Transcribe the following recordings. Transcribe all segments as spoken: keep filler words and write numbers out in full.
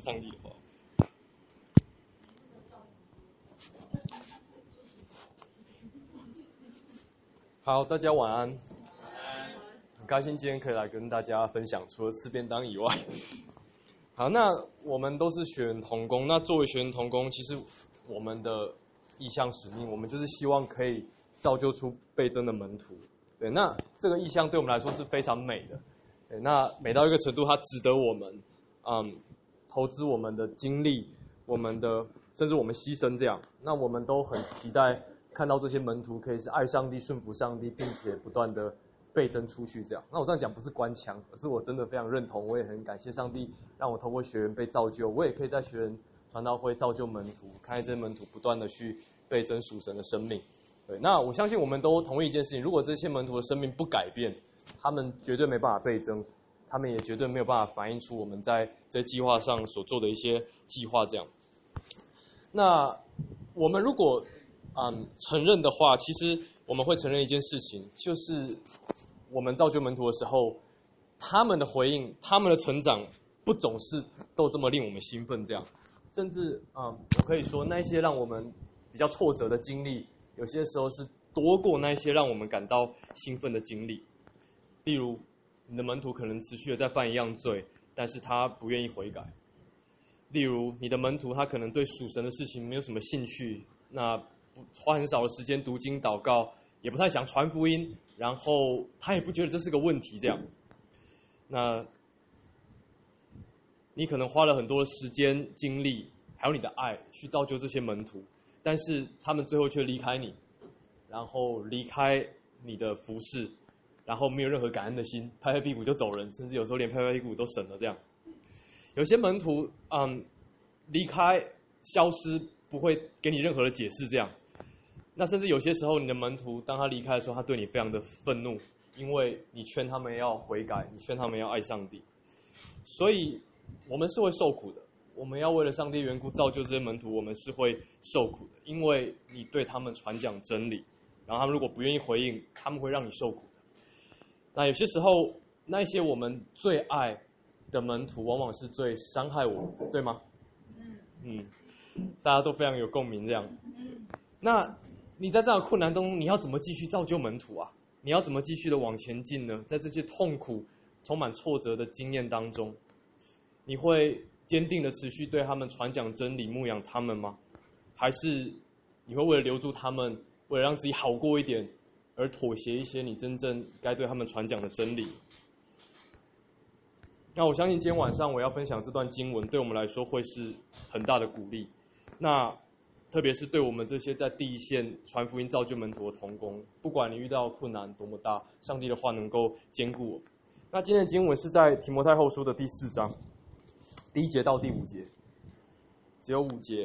上帝的话。好，大家晚安。很开心今天可以来跟大家分享，除了吃便当以外。好，那我们都是学员同工。那作为学员同工，其实我们的意向使命，我们就是希望可以造就出倍增的门徒。对，那这个意向对我们来说是非常美的。对，那美到一个程度，它值得我们，嗯，投资我们的精力，我们的甚至我们牺牲这样。那我们都很期待看到这些门徒可以是爱上帝、顺服上帝，并且不断的倍增出去这样。那我这样讲不是官腔，而是我真的非常认同，我也很感谢上帝让我透过学员被造就，我也可以在学员传道会造就门徒，看见这些门徒不断的去倍增属神的生命。对，那我相信我们都同意一件事情，如果这些门徒的生命不改变，他们绝对没办法倍增，他们也绝对没有办法反映出我们在这些计划上所做的一些计划这样。那我们如果嗯承认的话，其实我们会承认一件事情，就是我们造就门徒的时候，他们的回应，他们的成长不总是都这么令我们兴奋这样，甚至嗯我可以说那些让我们比较挫折的经历，有些时候是多过那些让我们感到兴奋的经历。例如你的门徒可能持续的在犯一样罪，但是他不愿意悔改。例如你的门徒他可能对属神的事情没有什么兴趣，那花很少的时间读经祷告，也不太想传福音，然后他也不觉得这是个问题这样。那你可能花了很多时间精力还有你的爱去造就这些门徒，但是他们最后却离开你，然后离开你的服事，然后没有任何感恩的心，拍拍屁股就走人，甚至有时候连拍拍屁股都省了这样。有些门徒嗯离开消失不会给你任何的解释这样。那甚至有些时候你的门徒当他离开的时候，他对你非常的愤怒，因为你劝他们要悔改，你劝他们要爱上帝。所以我们是会受苦的，我们要为了上帝缘故造就这些门徒，我们是会受苦的，因为你对他们传讲真理，然后他们如果不愿意回应，他们会让你受苦的。那有些时候那些我们最爱的门徒往往是最伤害我们，对吗？嗯，大家都非常有共鸣这样。那你在这样的困难中，你要怎么继续造就门徒啊？你要怎么继续的往前进呢？在这些痛苦、充满挫折的经验当中，你会坚定的持续对他们传讲真理、牧养他们吗？还是你会为了留住他们，为了让自己好过一点，而妥协一些你真正该对他们传讲的真理？那我相信今天晚上我要分享这段经文，对我们来说会是很大的鼓励。那特别是对我们这些在第一线传福音造就门徒的同工，不管你遇到困难多么大，上帝的话能够坚固我。那今天的经文是在提摩太后书的第四章第一节到第五节，只有五节，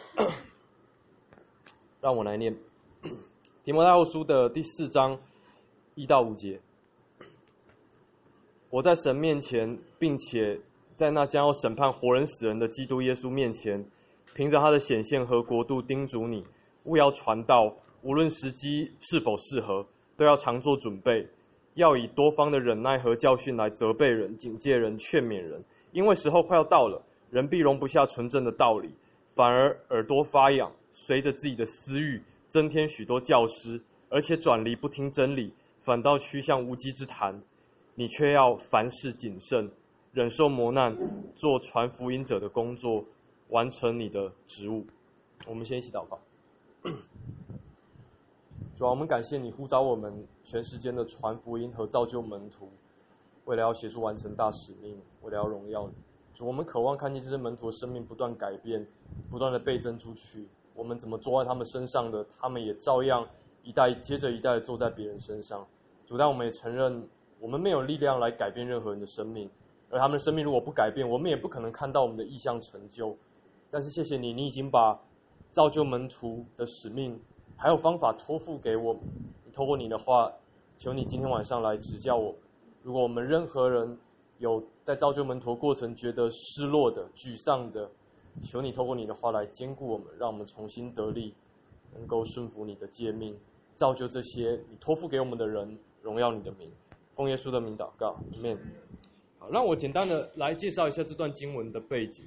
让我来念。提摩太后书的第四章一到五节。我在神面前，并且在那将要审判活人死人的基督耶稣面前，凭着他的显现和国度叮嘱你，务要传道，无论时机是否适合，都要常做准备，要以多方的忍耐和教训来责备人、警戒人、劝勉人。因为时候快要到了，人必容不下纯正的道理，反而耳朵发痒，随着自己的私欲增添许多教师，而且转离不听真理，反倒趋向无稽之谈。你却要凡事谨慎，忍受磨难，做传福音者的工作，完成你的职务。我们先一起祷告。主啊，我们感谢你呼召我们全时间的传福音和造就门徒，为了要协助完成大使命，为了要荣耀你。主，我们渴望看见这些门徒的生命不断改变，不断的倍增出去。我们怎么坐在他们身上的，他们也照样一代接着一代的坐在别人身上。主，但我们也承认，我们没有力量来改变任何人的生命，而他们的生命如果不改变，我们也不可能看到我们的意向成就。但是谢谢你，你已经把造就门徒的使命还有方法托付给我们。你透过你的话，求你今天晚上来指教我们。如果我们任何人有在造就门徒过程觉得失落的、沮丧的，求你透过你的话来坚固我们，让我们重新得力，能够顺服你的诫命，造就这些你托付给我们的人，荣耀你的名。奉耶稣的名祷告 ，Amen。好，让我简单的来介绍一下这段经文的背景。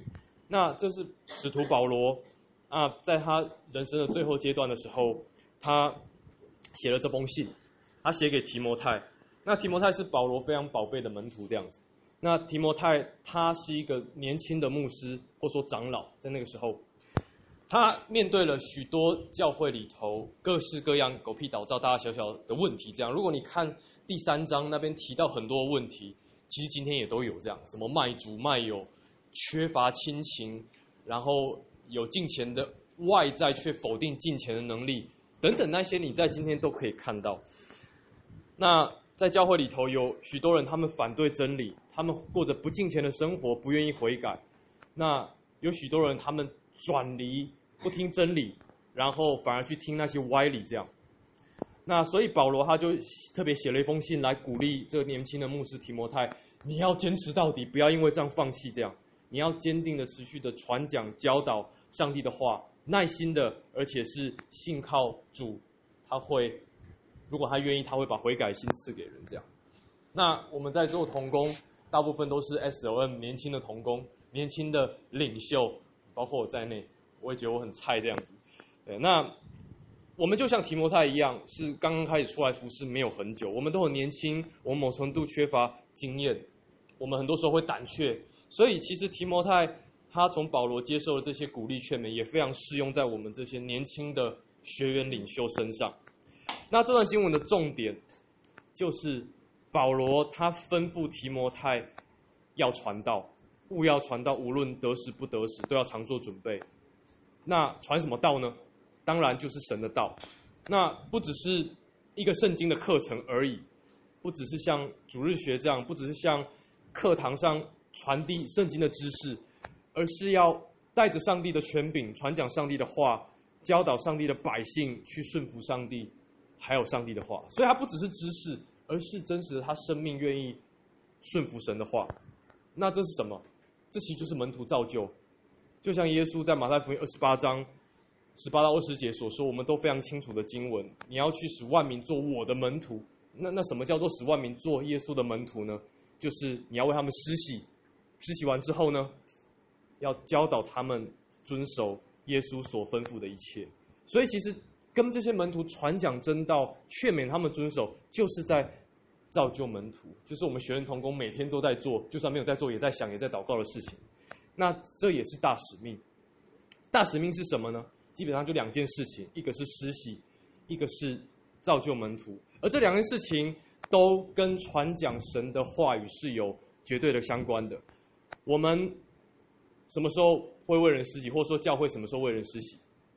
那这是使徒保罗啊，在他人生的最后阶段的时候，他写了这封信，他写给提摩太。那提摩太是保罗非常宝贝的门徒这样子。那提摩太他是一个年轻的牧师，或说长老，在那个时候，他面对了许多教会里头各式各样狗屁倒灶、大大小小的问题。这样，如果你看第三章那边提到很多问题，其实今天也都有这样，什么卖主卖友、缺乏亲情，然后有敬虔的外在却否定敬虔的能力等等，那些你在今天都可以看到。那在教会里头有许多人，他们反对真理，他们过着不敬虔的生活，不愿意悔改。那有许多人，他们转离，不听真理，然后反而去听那些歪理这样。那所以保罗他就特别写了一封信来鼓励这个年轻的牧师提摩太，你要坚持到底，不要因为这样放弃这样。你要坚定的、持续的传讲、教导上帝的话，耐心的，而且是信靠主，他会。如果他愿意，他会把悔改心赐给人这样。那我们在做同工，大部分都是 S O M 年轻的同工，年轻的领袖，包括我在内，我也觉得我很菜这样子。对，那我们就像提摩太一样，是刚刚开始出来服侍没有很久，我们都很年轻，我们某程度缺乏经验，我们很多时候会胆怯，所以其实提摩太他从保罗接受的这些鼓励劝勉，也非常适用在我们这些年轻的学员领袖身上。那这段经文的重点就是保罗他吩咐提摩太要传道，务要传道，无论得时不得时，都要常做准备。那传什么道呢？当然就是神的道。那不只是一个圣经的课程而已，不只是像主日学这样，不只是像课堂上传递圣经的知识，而是要带着上帝的权柄，传讲上帝的话，教导上帝的百姓去顺服上帝还有上帝的话。所以它不只是知识，而是真实的他生命愿意顺服神的话。那这是什么？这其实就是门徒造就。就像耶稣在马太福音二十八章十八到二十节所说，我们都非常清楚的经文，你要去使万民做我的门徒。那那什么叫做使万民做耶稣的门徒呢？就是你要为他们施洗，施洗完之后呢，要教导他们遵守耶稣所吩咐的一切。所以其实跟这些门徒传讲真道，劝勉他们遵守，就是在造就门徒，就是我们学人同工每天都在做，就算没有在做，也在想，也在祷告的事情。那这也是大使命。大使命是什么呢？基本上就两件事情，一个是施洗，一个是造就门徒。而这两件事情都跟传讲神的话语是有绝对的相关的。我们什么时候会为人施洗，或者说教会什么时候为人施洗？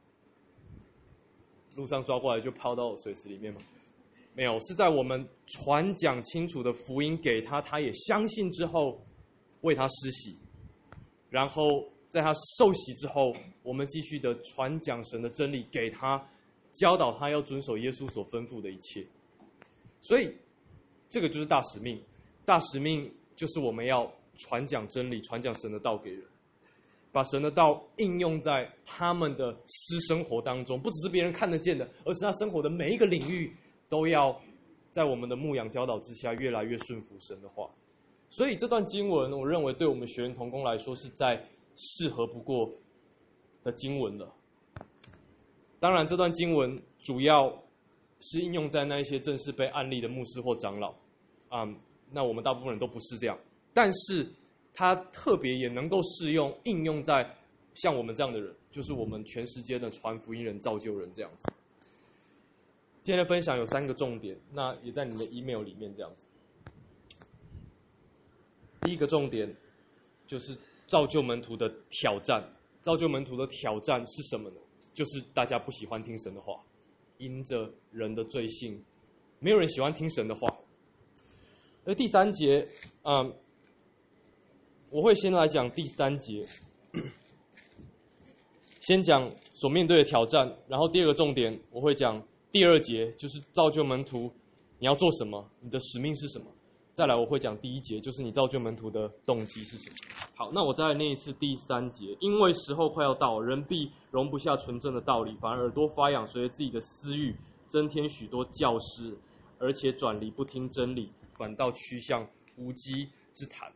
路上抓过来就抛到水池里面吗？没有，是在我们传讲清楚的福音给他，他也相信之后为他施洗，然后在他受洗之后，我们继续的传讲神的真理给他，教导他要遵守耶稣所吩咐的一切。所以这个就是大使命。大使命就是我们要传讲真理，传讲神的道给人，把神的道应用在他们的私生活当中，不只是别人看得见的，而是他生活的每一个领域都要在我们的牧养教导之下越来越顺服神的话。所以这段经文我认为对我们学员同工来说是再适合不过的经文了。当然这段经文主要是应用在那一些正式被案例的牧师或长老、嗯、那我们大部分人都不是这样，但是它特别也能够适用应用在像我们这样的人，就是我们全世界的传福音人、造就人这样子。今天的分享有三个重点，那也在你的 email 里面这样子。第一个重点就是造就门徒的挑战。造就门徒的挑战是什么呢？就是大家不喜欢听神的话，因着人的罪性，没有人喜欢听神的话。而第三节，嗯，我会先来讲第三节，先讲所面对的挑战，然后第二个重点我会讲第二节，就是造就门徒你要做什么，你的使命是什么。再来我会讲第一节，就是你造就门徒的动机是什么。好，那我再来念一次第三节。因为时候快要到，人必容不下纯正的道理，反而耳朵发痒，随着自己的私欲增添许多教师，而且转离不听真理，反倒趋向无稽之谈。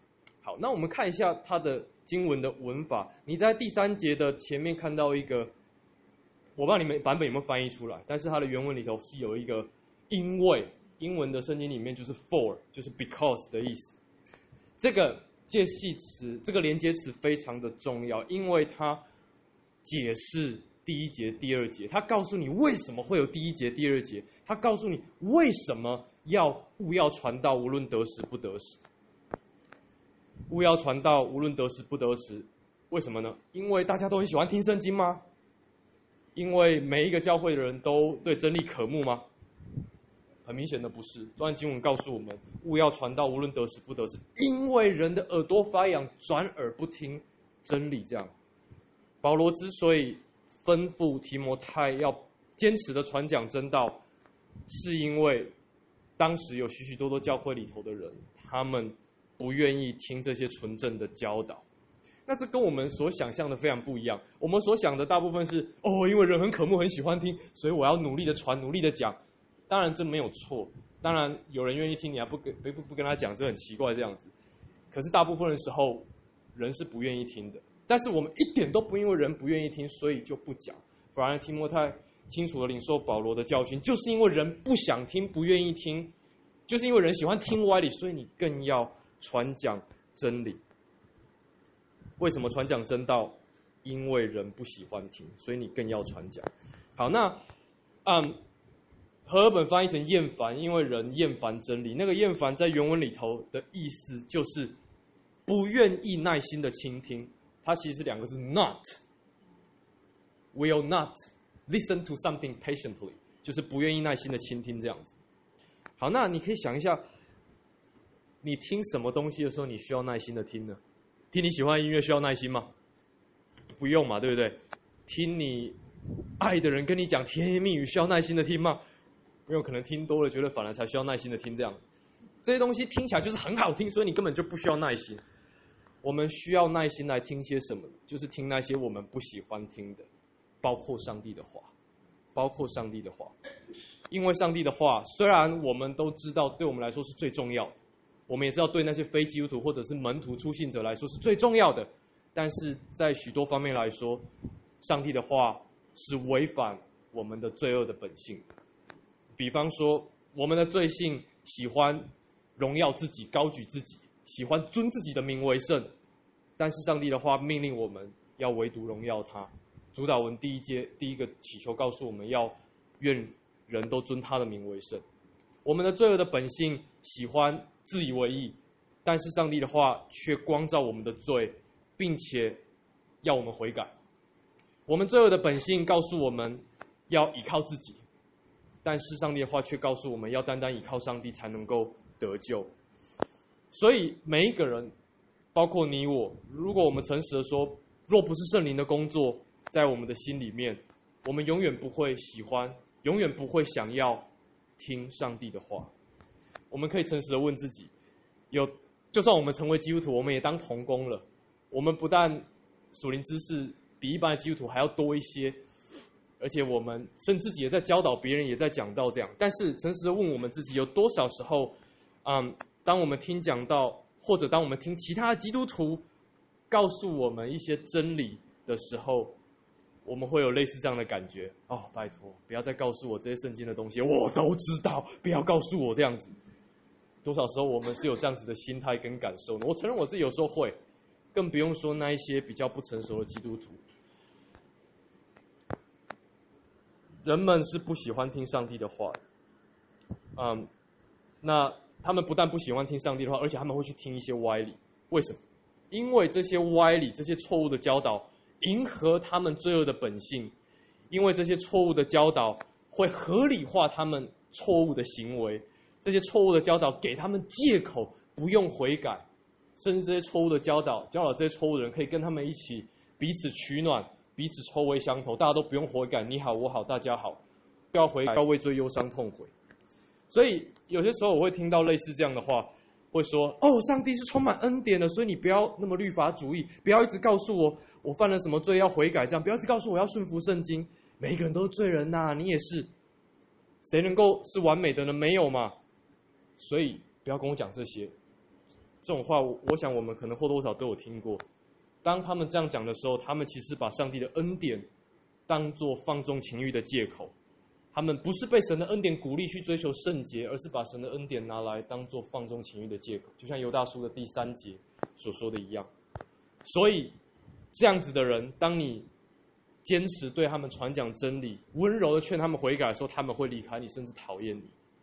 好，那我们看一下它的经文的文法。你在第三节的前面看到一个，我不知道你们版本有没有翻译出来，但是它的原文里头是有一个因为，英文的圣经里面就是 for， 就是 because 的意思。这个介系词，这个连接词非常的重要，因为它解释第一节、第二节，它告诉你为什么会有第一节、第二节，它告诉你为什么要务要传道，无论得时不得时。务要传道，无论得时不得时，为什么呢？因为大家都很喜欢听圣经吗？因为每一个教会的人都对真理渴慕吗？很明显的不是。这段经文告诉我们，务要传道，无论得时不得时，因为人的耳朵发痒，转耳不听真理。这样，保罗之所以吩咐提摩太要坚持的传讲真道，是因为当时有许许多多教会里头的人，他们不愿意听这些纯正的教导。那这跟我们所想象的非常不一样。我们所想的大部分是，哦，因为人很渴慕，很喜欢听，所以我要努力的传，努力的讲。当然这没有错，当然有人愿意听，你还不跟不不跟他讲，这很奇怪这样子。可是大部分的时候，人是不愿意听的。但是我们一点都不因为人不愿意听，所以就不讲。反而提摩太清楚的领受保罗的教训，就是因为人不想听，不愿意听，就是因为人喜欢听歪理，所以你更要传讲真理。为什么传讲真道？因为人不喜欢听，所以你更要传讲。好，那嗯。和合本翻译成厌烦，因为人厌烦真理。那个厌烦在原文里头的意思就是不愿意耐心的倾听。它其实是两个字 not will not listen to something patiently， 就是不愿意耐心的倾听这样子。好，那你可以想一下，你听什么东西的时候你需要耐心的听呢？听你喜欢的音乐需要耐心吗？不用嘛，对不对？听你爱的人跟你讲甜言蜜语需要耐心的听吗？没有，可能听多了觉得反而才需要耐心的听这样。这些东西听起来就是很好听，所以你根本就不需要耐心。我们需要耐心来听些什么？就是听那些我们不喜欢听的，包括上帝的话，包括上帝的话。因为上帝的话，虽然我们都知道对我们来说是最重要的，我们也知道对那些非基督徒或者是门徒初信者来说是最重要的，但是在许多方面来说，上帝的话是违反我们的罪恶的本性。比方说，我们的罪性喜欢荣耀自己、高举自己，喜欢尊自己的名为圣。但是上帝的话命令我们要唯独荣耀他。主祷文第一节第一个祈求告诉我们要愿人都尊他的名为圣。我们的罪恶的本性喜欢自以为义，但是上帝的话却光照我们的罪，并且要我们悔改。我们罪恶的本性告诉我们要依靠自己，但是上帝的话却告诉我们要单单依靠上帝才能够得救。所以每一个人，包括你我，如果我们诚实的说，若不是圣灵的工作在我们的心里面，我们永远不会喜欢，永远不会想要听上帝的话。我们可以诚实的问自己，有就算我们成为基督徒，我们也当同工了，我们不但属灵知识比一般的基督徒还要多一些，而且我们甚至自己也在教导别人，也在讲道这样。但是诚实的问我们自己，有多少时候，嗯，当我们听讲道，或者当我们听其他的基督徒告诉我们一些真理的时候，我们会有类似这样的感觉：哦，拜托，不要再告诉我这些圣经的东西，我都知道，不要告诉我这样子。多少时候我们是有这样子的心态跟感受呢？我承认我自己有时候会，更不用说那一些比较不成熟的基督徒。人们是不喜欢听上帝的话的，嗯，那他们不但不喜欢听上帝的话，而且他们会去听一些歪理。为什么？因为这些歪理、这些错误的教导迎合他们罪恶的本性，因为这些错误的教导会合理化他们错误的行为，这些错误的教导给他们借口不用悔改，甚至这些错误的教导教导这些错误的人可以跟他们一起彼此取暖，彼此臭味相投，大家都不用悔改，你好我好大家好，不要悔改，要为罪忧伤痛悔。所以有些时候我会听到类似这样的话，会说：哦，上帝是充满恩典的，所以你不要那么律法主义，不要一直告诉我我犯了什么罪要悔改，这样不要一直告诉我要顺服圣经。每一个人都是罪人呐、啊，你也是，谁能够是完美的呢？没有嘛。所以不要跟我讲这些， 这种话，我想我们可能或多或少都有听过。当他们这样讲的时候，他们其实把上帝的恩典当作放纵情欲的借口。他们不是被神的恩典鼓励去追求圣洁，而是把神的恩典拿来当作放纵情欲的借口，就像犹大书的第三节所说的一样。所以这样子的人，当你坚持对他们传讲真理，温柔的劝他们悔改的时候，他们会离开你，甚至讨厌你，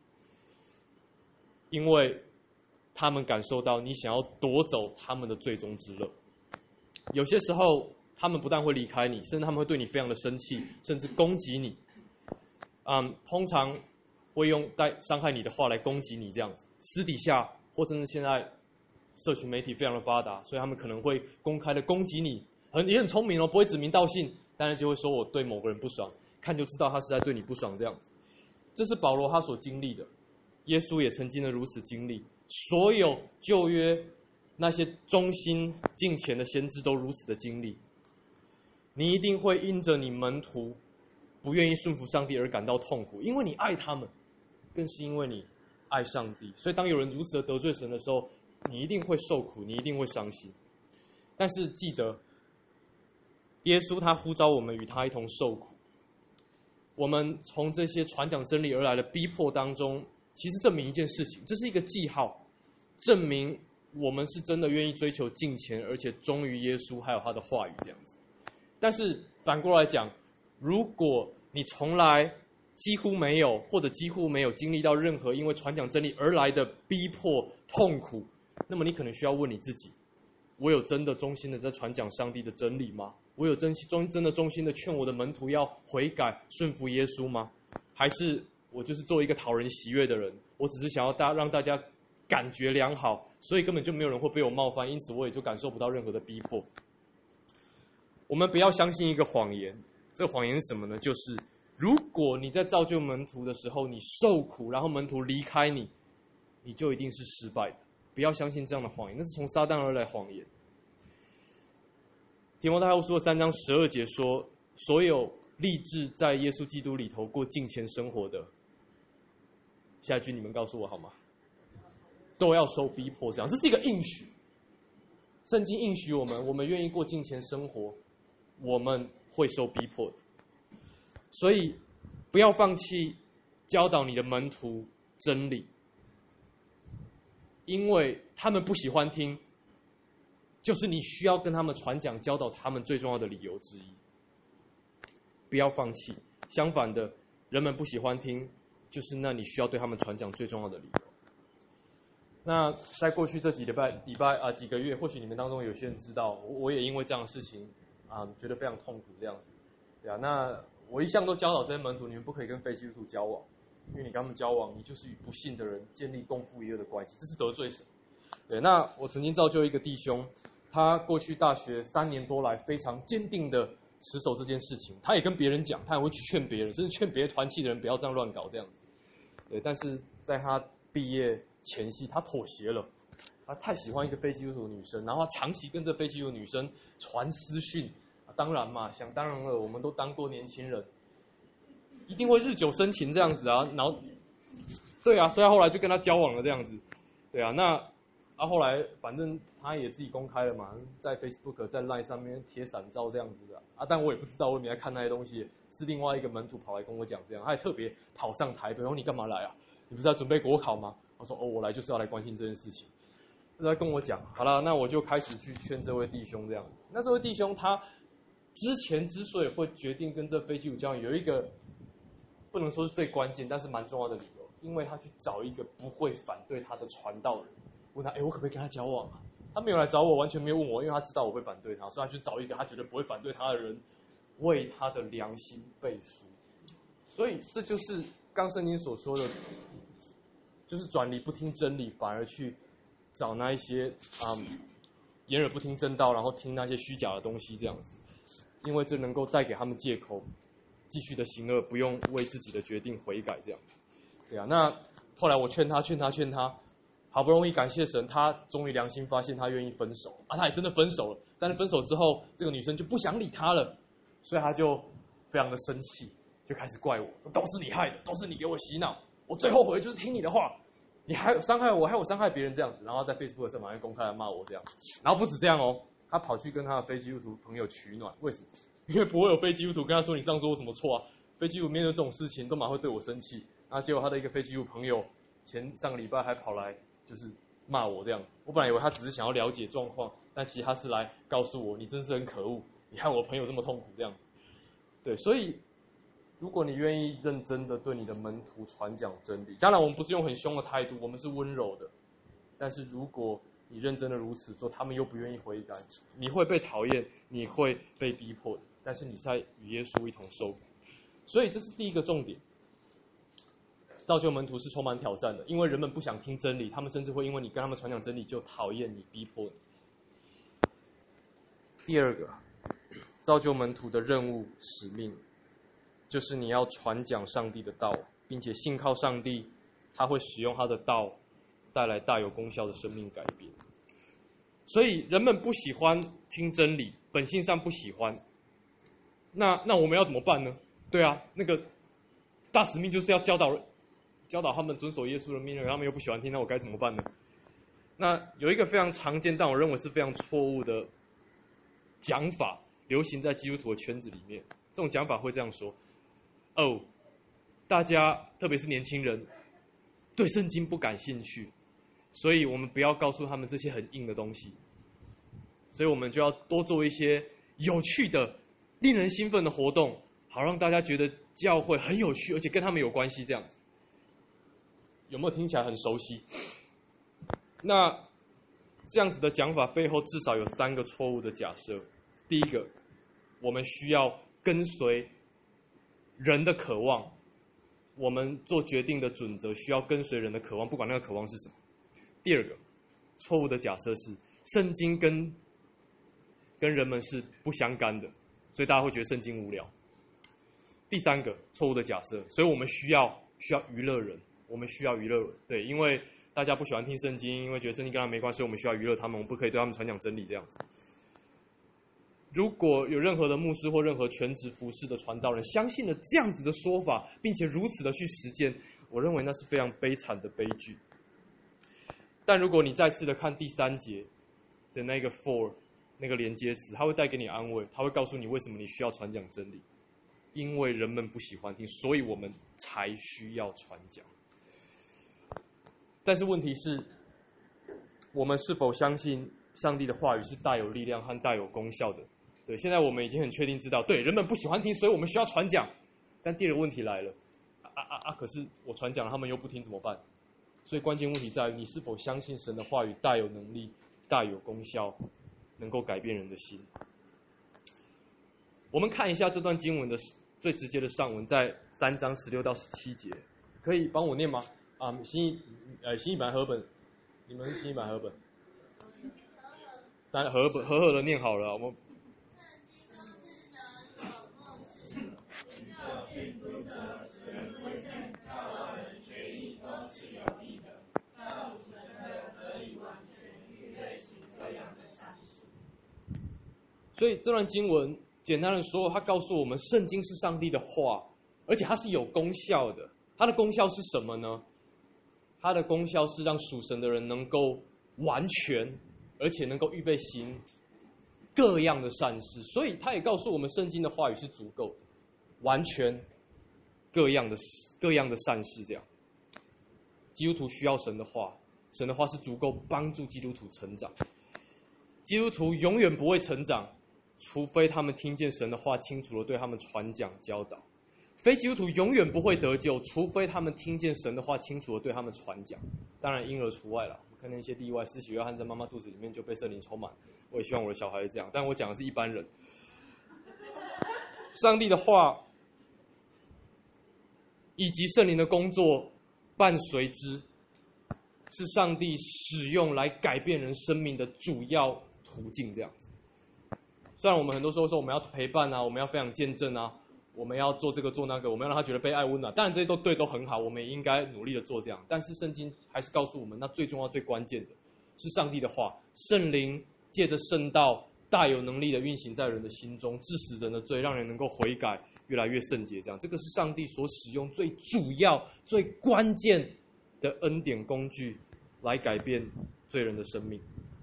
因为他们感受到你想要夺走他们的最终之乐。有些时候他们不但会离开你，甚至他们会对你非常的生气，甚至攻击你。嗯，通常会用带伤害你的话来攻击你，这样子。私底下或甚至现在社群媒体非常的发达，所以他们可能会公开的攻击你，很也很聪明哦，不会指名道姓，但是就会说我对某个人不爽，看就知道他是在对你不爽这样子。这是保罗他所经历的，耶稣也曾经的如此经历，所有旧约那些忠心敬虔的先知都如此的经历。你一定会因着你门徒不愿意顺服上帝而感到痛苦，因为你爱他们，更是因为你爱上帝。所以当有人如此的得罪神的时候，你一定会受苦，你一定会伤心。但是记得，耶稣他呼召我们与他一同受苦。我们从这些传讲真理而来的逼迫当中，其实证明一件事情，这是一个记号，证明我们是真的愿意追求敬虔，而且忠于耶稣还有他的话语这样子。但是反过来讲，如果你从来几乎没有或者几乎没有经历到任何因为传讲真理而来的逼迫痛苦，那么你可能需要问你自己，我有真的忠心的在传讲上帝的真理吗？我有真真真的忠心的劝我的门徒要悔改顺服耶稣吗？还是我就是做一个讨人喜悦的人，我只是想要大让大家感觉良好，所以根本就没有人会被我冒犯，因此我也就感受不到任何的逼迫。我们不要相信一个谎言，这个谎言是什么呢？就是如果你在造就门徒的时候你受苦，然后门徒离开你，你就一定是失败的。不要相信这样的谎言，那是从撒旦而来的谎言。提摩太后书三章十二节说，所有立志在耶稣基督里头过敬虔生活的，下一句你们告诉我好吗？都要受逼迫，这样这是一个应许。圣经应许我们，我们愿意过敬虔生活，我们会受逼迫的。所以不要放弃教导你的门徒真理，因为他们不喜欢听，就是你需要跟他们传讲教导他们最重要的理由之一。不要放弃，相反的，人们不喜欢听，就是那你需要对他们传讲最重要的理由。那在过去这几礼拜礼拜啊几个月，或许你们当中有些人知道，我我也因为这样的事情啊觉得非常痛苦这样子，对啊。那我一向都教导这些门徒，你们不可以跟非基督徒交往，因为你跟他们交往，你就是与不信的人建立共父一恶的关系，这是得罪神。对，那我曾经造就一个弟兄，他过去大学三年多来非常坚定的持守这件事情，他也跟别人讲，他也会去劝别人，甚至劝别的团契的人不要这样乱搞这样子。对，但是在他毕业前夕，他妥协了。他太喜欢一个非基督徒女生，然后他长期跟这非基督徒女生传私讯。当然嘛，想当然了，我们都当过年轻人，一定会日久生情这样子啊。然后，对啊，所以他后来就跟他交往了这样子。对啊，那啊后来反正他也自己公开了嘛，在 Facebook 在 Line 上面贴闪照这样子的啊。但我也不知道我也没在看那些东西，是另外一个门徒跑来跟我讲这样，他还特别跑上台北，我说你干嘛来啊？你不是在准备国考吗？我说哦，我来就是要来关心这件事情。他在跟我讲，好了，那我就开始去劝这位弟兄这样。那这位弟兄他之前之所以会决定跟这非基督教有一个不能说是最关键，但是蛮重要的理由，因为他去找一个不会反对他的传道人，问他，哎，我可不可以跟他交往啊？他没有来找我，完全没有问我，因为他知道我会反对他，所以他去找一个他觉得不会反对他的人，为他的良心背书。所以这就是刚圣经所说的，就是转离不听真理，反而去找那一些嗯掩耳不听真道，然后听那些虚假的东西这样子。因为这能够带给他们借口，继续的行恶，不用为自己的决定悔改，这样。对啊，那后来我劝他，劝他，劝他，好不容易感谢神，他终于良心发现，他愿意分手啊，他也真的分手了。但是分手之后，这个女生就不想理他了，所以他就非常的生气，就开始怪我，都是你害的，都是你给我洗脑，我最后悔的就是听你的话。 你还有伤害我，还有伤害别人这样子，然后在 Facebook 上马上公开的骂我这样，然后不止这样哦，他跑去跟他的非基督徒朋友取暖，为什么？因为不会有非基督徒跟他说你这样做有什么错啊？非基督徒面对这种事情都蛮会对我生气，然后结果他的一个非基督徒朋友前上个礼拜还跑来就是骂我这样子，我本来以为他只是想要了解状况，但其实他是来告诉我你真是很可恶，你看我朋友这么痛苦这样子，对，所以。如果你愿意认真的对你的门徒传讲真理，当然我们不是用很凶的态度，我们是温柔的。但是如果你认真的如此做，他们又不愿意悔改，你会被讨厌，你会被逼迫的。但是你在与耶稣一同受苦，所以这是第一个重点。造就门徒是充满挑战的，因为人们不想听真理，他们甚至会因为你跟他们传讲真理就讨厌你、逼迫你。第二个，造就门徒的任务使命。就是你要传讲上帝的道，并且信靠上帝，他会使用他的道带来大有功效的生命改变。所以人们不喜欢听真理，本性上不喜欢。那那我们要怎么办呢？对啊，那个大使命就是要教导教导他们遵守耶稣的命令，他们又不喜欢听，那我该怎么办呢？那有一个非常常见，但我认为是非常错误的讲法，流行在基督徒的圈子里面。这种讲法会这样说。哦，大家特别是年轻人对圣经不感兴趣，所以我们不要告诉他们这些很硬的东西，所以我们就要多做一些有趣的、令人兴奋的活动，好让大家觉得教会很有趣，而且跟他们有关系这样子。有没有听起来很熟悉？那这样子的讲法背后至少有三个错误的假设。第一个，我们需要跟随人的渴望，我们做决定的准则需要跟随人的渴望，不管那个渴望是什么。第二个，错误的假设是圣经跟跟人们是不相干的，所以大家会觉得圣经无聊。第三个，错误的假设，所以我们需要需要娱乐人，我们需要娱乐人，对，因为大家不喜欢听圣经，因为觉得圣经跟他们没关系，所以我们需要娱乐他们，我们不可以对他们传讲真理这样子。如果有任何的牧师或任何全职服侍的传道人相信了这样子的说法，并且如此的去实践，我认为那是非常悲惨的悲剧。但如果你再次的看第三节的那个 for 那个连接词，它会带给你安慰，它会告诉你为什么你需要传讲真理，因为人们不喜欢听，所以我们才需要传讲。但是问题是，我们是否相信上帝的话语是大有力量和大有功效的？对，现在我们已经很确定知道，对，人们不喜欢听，所以我们需要传讲。但第二个问题来了，啊啊啊！可是我传讲了，他们又不听，怎么办？所以关键问题在于你是否相信神的话语大有能力、大有功效，能够改变人的心。我们看一下这段经文的最直接的上文，在三章十六到十七节，可以帮我念吗？啊，新一呃新一版和本，你们是新一版和本，但和本和和的念好了，我们。所以这段经文简单的说，它告诉我们圣经是上帝的话，而且它是有功效的。它的功效是什么呢？它的功效是让属神的人能够完全，而且能够预备行各样的善事。所以它也告诉我们圣经的话语是足够的，完全各样的各样的善事。这样，基督徒需要神的话，神的话是足够帮助基督徒成长。基督徒永远不会成长，除非他们听见神的话，清楚地对他们传讲教导。非基督徒永远不会得救，除非他们听见神的话，清楚地对他们传讲。当然婴儿除外了，我看见一些例外，施洗约翰在妈妈肚子里面就被圣灵充满，我也希望我的小孩是这样，但我讲的是一般人。上帝的话以及圣灵的工作伴随之，是上帝使用来改变人生命的主要途径。这样子，虽然我们很多时候说我们要陪伴啊，我们要分享见证啊，我们要做这个做那个，我们要让他觉得被爱温暖，当然这些都对，都很好，我们也应该努力的做这样。但是圣经还是告诉我们，那最重要最关键的是上帝的话，圣灵借着圣道大有能力的运行在人的心中，治死人的罪，让人能够悔改，越来越圣洁。这样，这个是上帝所使用最主要最关键的恩典工具来改变罪人的生命。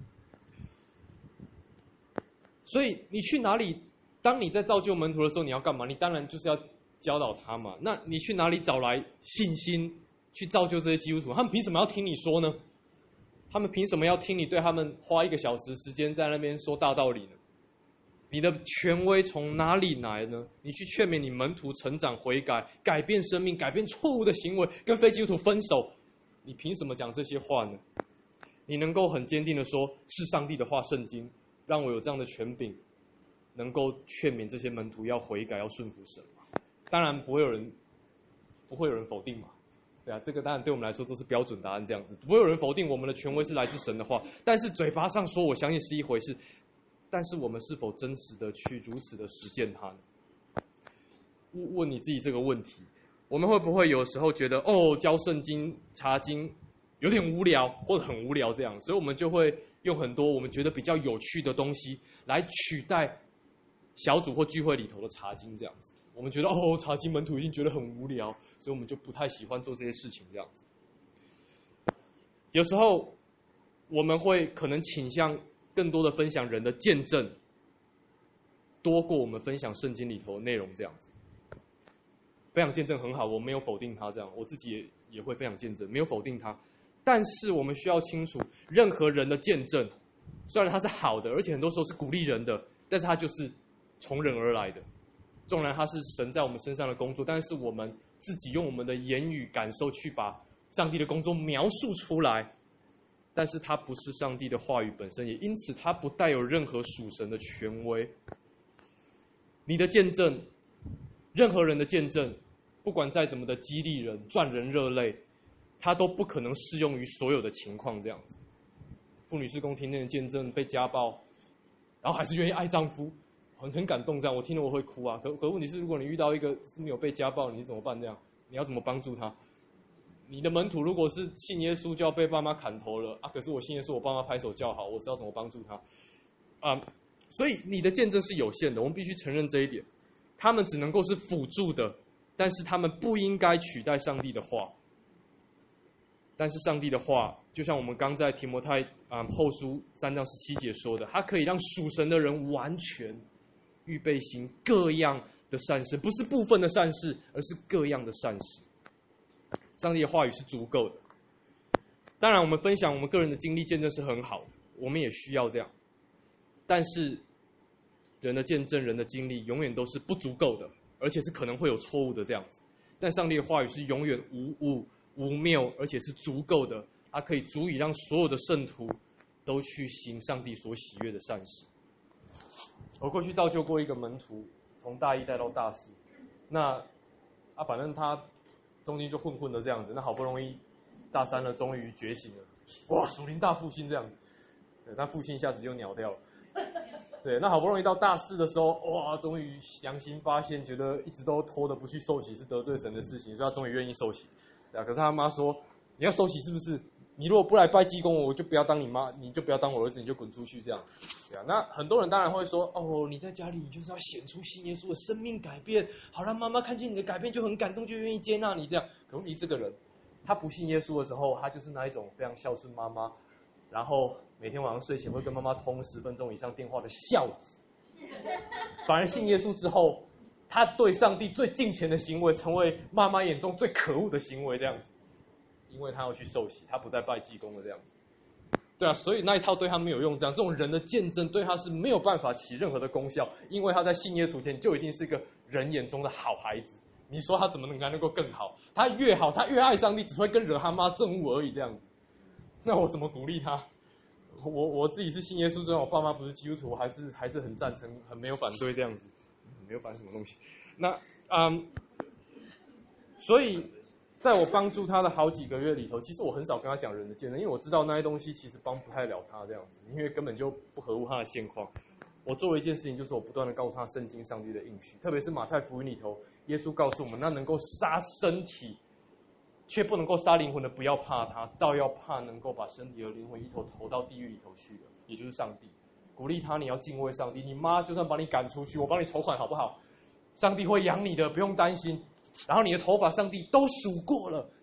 所以你去哪里？当你在造就门徒的时候，你要干嘛？你当然就是要教导他嘛。那你去哪里找来信心去造就这些基督徒？他们凭什么要听你说呢？他们凭什么要听你对他们花一个小时时间在那边说大道理呢？你的权威从哪里来呢？你去劝勉你门徒成长悔改，改变生命，改变错误的行为，跟非基督徒分手，你凭什么讲这些话呢？你能够很坚定的说，是上帝的话，圣经让我有这样的权柄，能够劝勉这些门徒要悔改，要顺服神吗？当然不会有人不会有人否定嘛。对啊，这个当然对我们来说都是标准答案这样子，不会有人否定我们的权威是来自神的话，但是嘴巴上说我相信是一回事，但是我们是否真实的去如此的实践它呢？问你自己这个问题，我们会不会有时候觉得哦，教圣经、查经有点无聊，或者很无聊这样，所以我们就会用很多我们觉得比较有趣的东西来取代小组或聚会里头的查经这样子。我们觉得哦，查经门徒一定觉得很无聊，所以我们就不太喜欢做这些事情这样子。有时候我们会可能倾向更多的分享人的见证，多过我们分享圣经里头的内容这样子。分享见证很好，我没有否定它这样，我自己也也会分享见证，没有否定它。但是我们需要清楚，任何人的见证，虽然它是好的，而且很多时候是鼓励人的，但是它就是从人而来的。纵然它是神在我们身上的工作，但是我们自己用我们的言语感受去把上帝的工作描述出来，但是它不是上帝的话语本身，也因此它不带有任何属神的权威。你的见证，任何人的见证，不管再怎么的激励人、赚人热泪，它都不可能适用于所有的情况这样子。妇女事工听那个见证被家暴，然后还是愿意爱丈夫，很很感动这样，我听了我会哭啊。可可问题是，如果你遇到一个是没有被家暴，你怎么办这样？你要怎么帮助他？你的门徒如果是信耶稣就要被爸妈砍头了啊，可是我信耶稣，我爸妈拍手叫好，我是要怎么帮助他？啊，所以你的见证是有限的，我们必须承认这一点。他们只能够是辅助的，但是他们不应该取代上帝的话。但是上帝的话，就像我们刚在提摩太啊、嗯、后书三章十七节说的，它可以让属神的人完全预备行各样的善事，不是部分的善事，而是各样的善事。上帝的话语是足够的。当然，我们分享我们个人的经历见证是很好的，我们也需要这样。但是，人的见证、人的经历永远都是不足够的，而且是可能会有错误的这样子。但上帝的话语是永远无误、无谬，而且是足够的，它可以足以让所有的圣徒都去行上帝所喜悦的善事。我过去造就过一个门徒，从大一带到大四，那啊，反正他中间就混混的这样子，那好不容易大三了，终于觉醒了，哇，属灵大复兴这样子，对，但复兴一下子就鸟掉了。对，那好不容易到大四的时候，哇，终于良心发现，觉得一直都拖着不去受洗是得罪神的事情，所以他终于愿意受洗。对啊，可是他妈说，你要受洗是不是？你如果不来拜济公，我就不要当你妈，你就不要当我儿子，你就滚出去这样。对啊，那很多人当然会说，哦，你在家里你就是要显出信耶稣的生命改变，好让妈妈看见你的改变就很感动，就愿意接纳你这样。可问题这个人，他不信耶稣的时候，他就是那一种非常孝顺妈妈，然后每天晚上睡前会跟妈妈通十分钟以上电话的孝子。反而信耶稣之后，他对上帝最敬虔的行为，成为妈妈眼中最可恶的行为这样子。因为他要去受洗，他不再拜济公了这样子。对啊，所以那一套对他没有用这样，这种人的见证对他是没有办法起任何的功效，因为他在信耶稣前就一定是个人眼中的好孩子。你说他怎么能能够更好？他越好，他越爱上帝，只会跟惹他妈憎恶而已这样子。那我怎么鼓励他？我我自己是信耶稣，虽然我爸妈不是基督徒，我还是还是很赞成，很没有反对这样子，没有反什么东西。那嗯，所以在我帮助他的好几个月里头，其实我很少跟他讲人的见证，因为我知道那些东西其实帮不太了他这样子，因为根本就不合乎他的现况。我做了一件事情，就是我不断的告诉他圣经上帝的应许，特别是马太福音里头，耶稣告诉我们，那能够杀身体却不能够杀灵魂的，不要怕他，倒要怕能够把身体和灵魂一头投到地狱里头去的，也就是上帝。鼓励他，你要敬畏上帝，你妈就算把你赶出去，我帮你筹款好不好？上帝会养你的，不用担心。然后你的头发，上帝都数过了，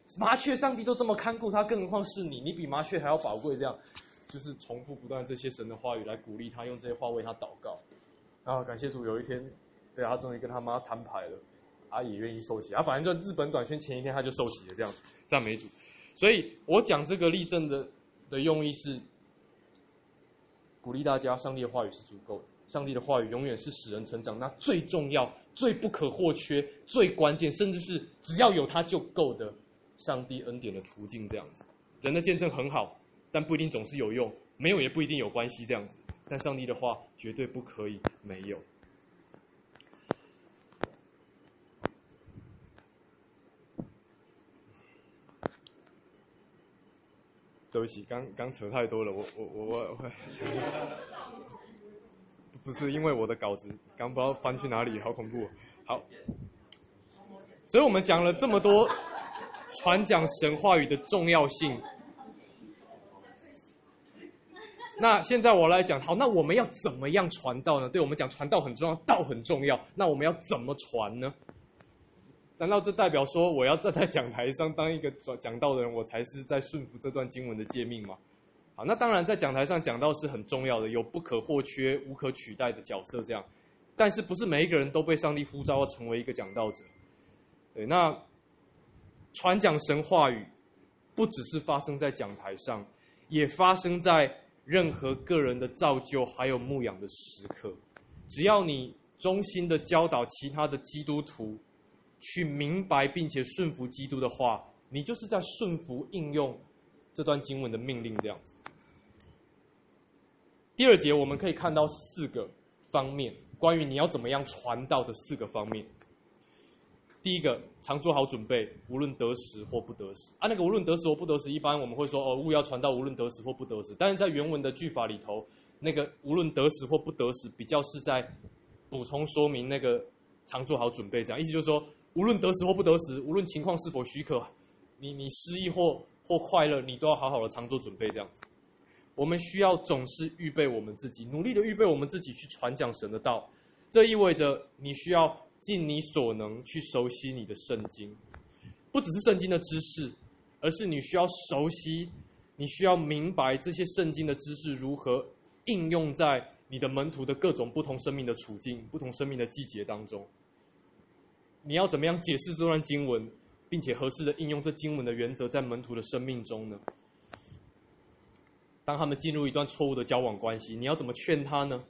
麻雀上帝都这么看顾他，更何况是你，你比麻雀还要宝贵。这样，就是重复不断这些神的话语来鼓励他，用这些话为他祷告。啊，感谢主，有一天，对啊，他终于跟他妈摊牌了，他也愿意受洗。啊，反正就日本短宣前一天他就受洗了，这样子，赞美主。所以我讲这个例证的的用意是，鼓励大家，上帝的话语是足够的，上帝的话语永远是使人成长那最重要、最不可或缺、最关键，甚至是只要有它就够的上帝恩典的途径。这样子，人的见证很好，但不一定总是有用，没有也不一定有关系。这样子。但上帝的话绝对不可以没有。对不起，刚刚扯太多了，我我我我会，不是因为我的稿子刚不知道翻去哪里，好恐怖。好，所以我们讲了这么多传讲神话语的重要性。那现在我来讲，好，那我们要怎么样传道呢？对我们讲传道很重要，道很重要，那我们要怎么传呢？难道这代表说我要站在讲台上当一个讲道的人，我才是在顺服这段经文的诫命吗？好，那当然在讲台上讲道是很重要的，有不可或缺、无可取代的角色这样，但是不是每一个人都被上帝呼召要成为一个讲道者。对，那传讲神话语不只是发生在讲台上，也发生在任何个人的造就还有牧养的时刻。只要你忠心的教导其他的基督徒去明白并且顺服基督的话，你就是在顺服应用这段经文的命令这样子。第二节我们可以看到四个方面，关于你要怎么样传道的四个方面。第一个，常做好准备，无论得时或不得时。啊，那个无论得时或不得时，一般我们会说哦，务要传道，无论得时或不得时。但是在原文的句法里头，那个无论得时或不得时，比较是在补充说明那个常做好准备这样。意思就是说，无论得时或不得时，无论情况是否许可，你你失意或或快乐，你都要好好的常做准备这样子。我们需要总是预备我们自己，努力的预备我们自己去传讲神的道。这意味着你需要尽你所能去熟悉你的圣经，不只是圣经的知识，而是你需要熟悉，你需要明白这些圣经的知识如何应用在你的门徒的各种不同生命的处境、不同生命的季节当中。你要怎么样解释这段经文，并且合适的应用这经文的原则在门徒的生命中呢？当他们进入一段错误的交往关系，你要怎么劝他呢？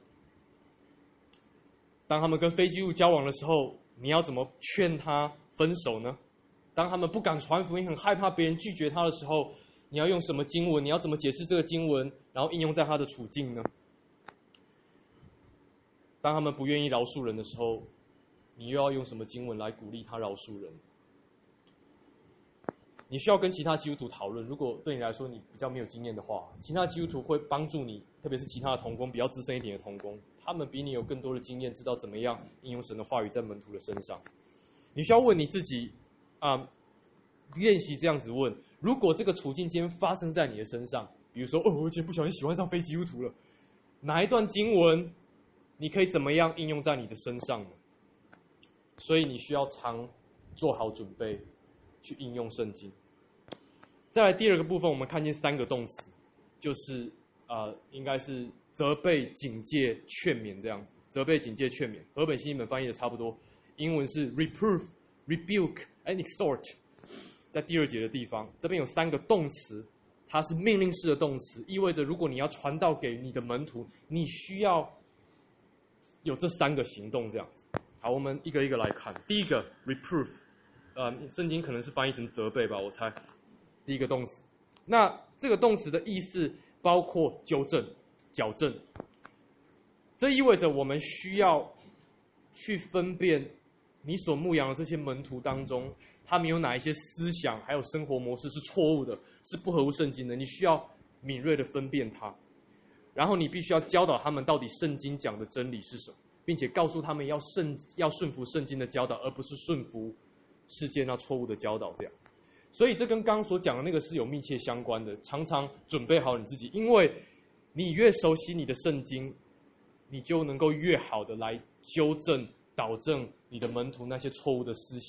当他们跟非基督交往的时候，你要怎么劝他分手呢？当他们不敢传福音，很害怕别人拒绝他的时候，你要用什么经文？你要怎么解释这个经文，然后应用在他的处境呢？当他们不愿意饶恕人的时候，你又要用什么经文来鼓励他饶恕人？你需要跟其他基督徒讨论，如果对你来说你比较没有经验的话，其他基督徒会帮助你，特别是其他的同工，比较资深一点的同工，他们比你有更多的经验，知道怎么样应用神的话语在门徒的身上。你需要问你自己，啊、呃，练习这样子问：如果这个处境今天发生在你的身上，比如说，哦，我今天不小心喜欢上非基督徒了，哪一段经文你可以怎么样应用在你的身上呢？所以你需要常做好准备去应用圣经。再来第二个部分，我们看见三个动词，就是呃，应该是责备、警戒、劝勉这样子。责备、警戒、劝勉，和本新译本翻译的差不多，英文是 reproof、rebuke and exhort。在第二节的地方，这边有三个动词，它是命令式的动词，意味着如果你要传道给你的门徒，你需要有这三个行动这样子。好，我们一个一个来看。第一个 reproof， 呃，圣经可能是翻译成责备吧，我猜。第一个动词，那这个动词的意思包括纠正、矫正。这意味着我们需要去分辨你所牧养的这些门徒当中，他们有哪一些思想还有生活模式是错误的，是不合乎圣经的。你需要敏锐的分辨它，然后你必须要教导他们到底圣经讲的真理是什么，并且告诉他们要圣要顺服圣经的教导，而不是顺服世界那错误的教导这样。所以这跟刚刚所讲的那个是有密切相关的，常常准备好你自己，因为你越熟悉你的圣经，你就能够越好的来纠正、导正你的门徒那些错误的思想，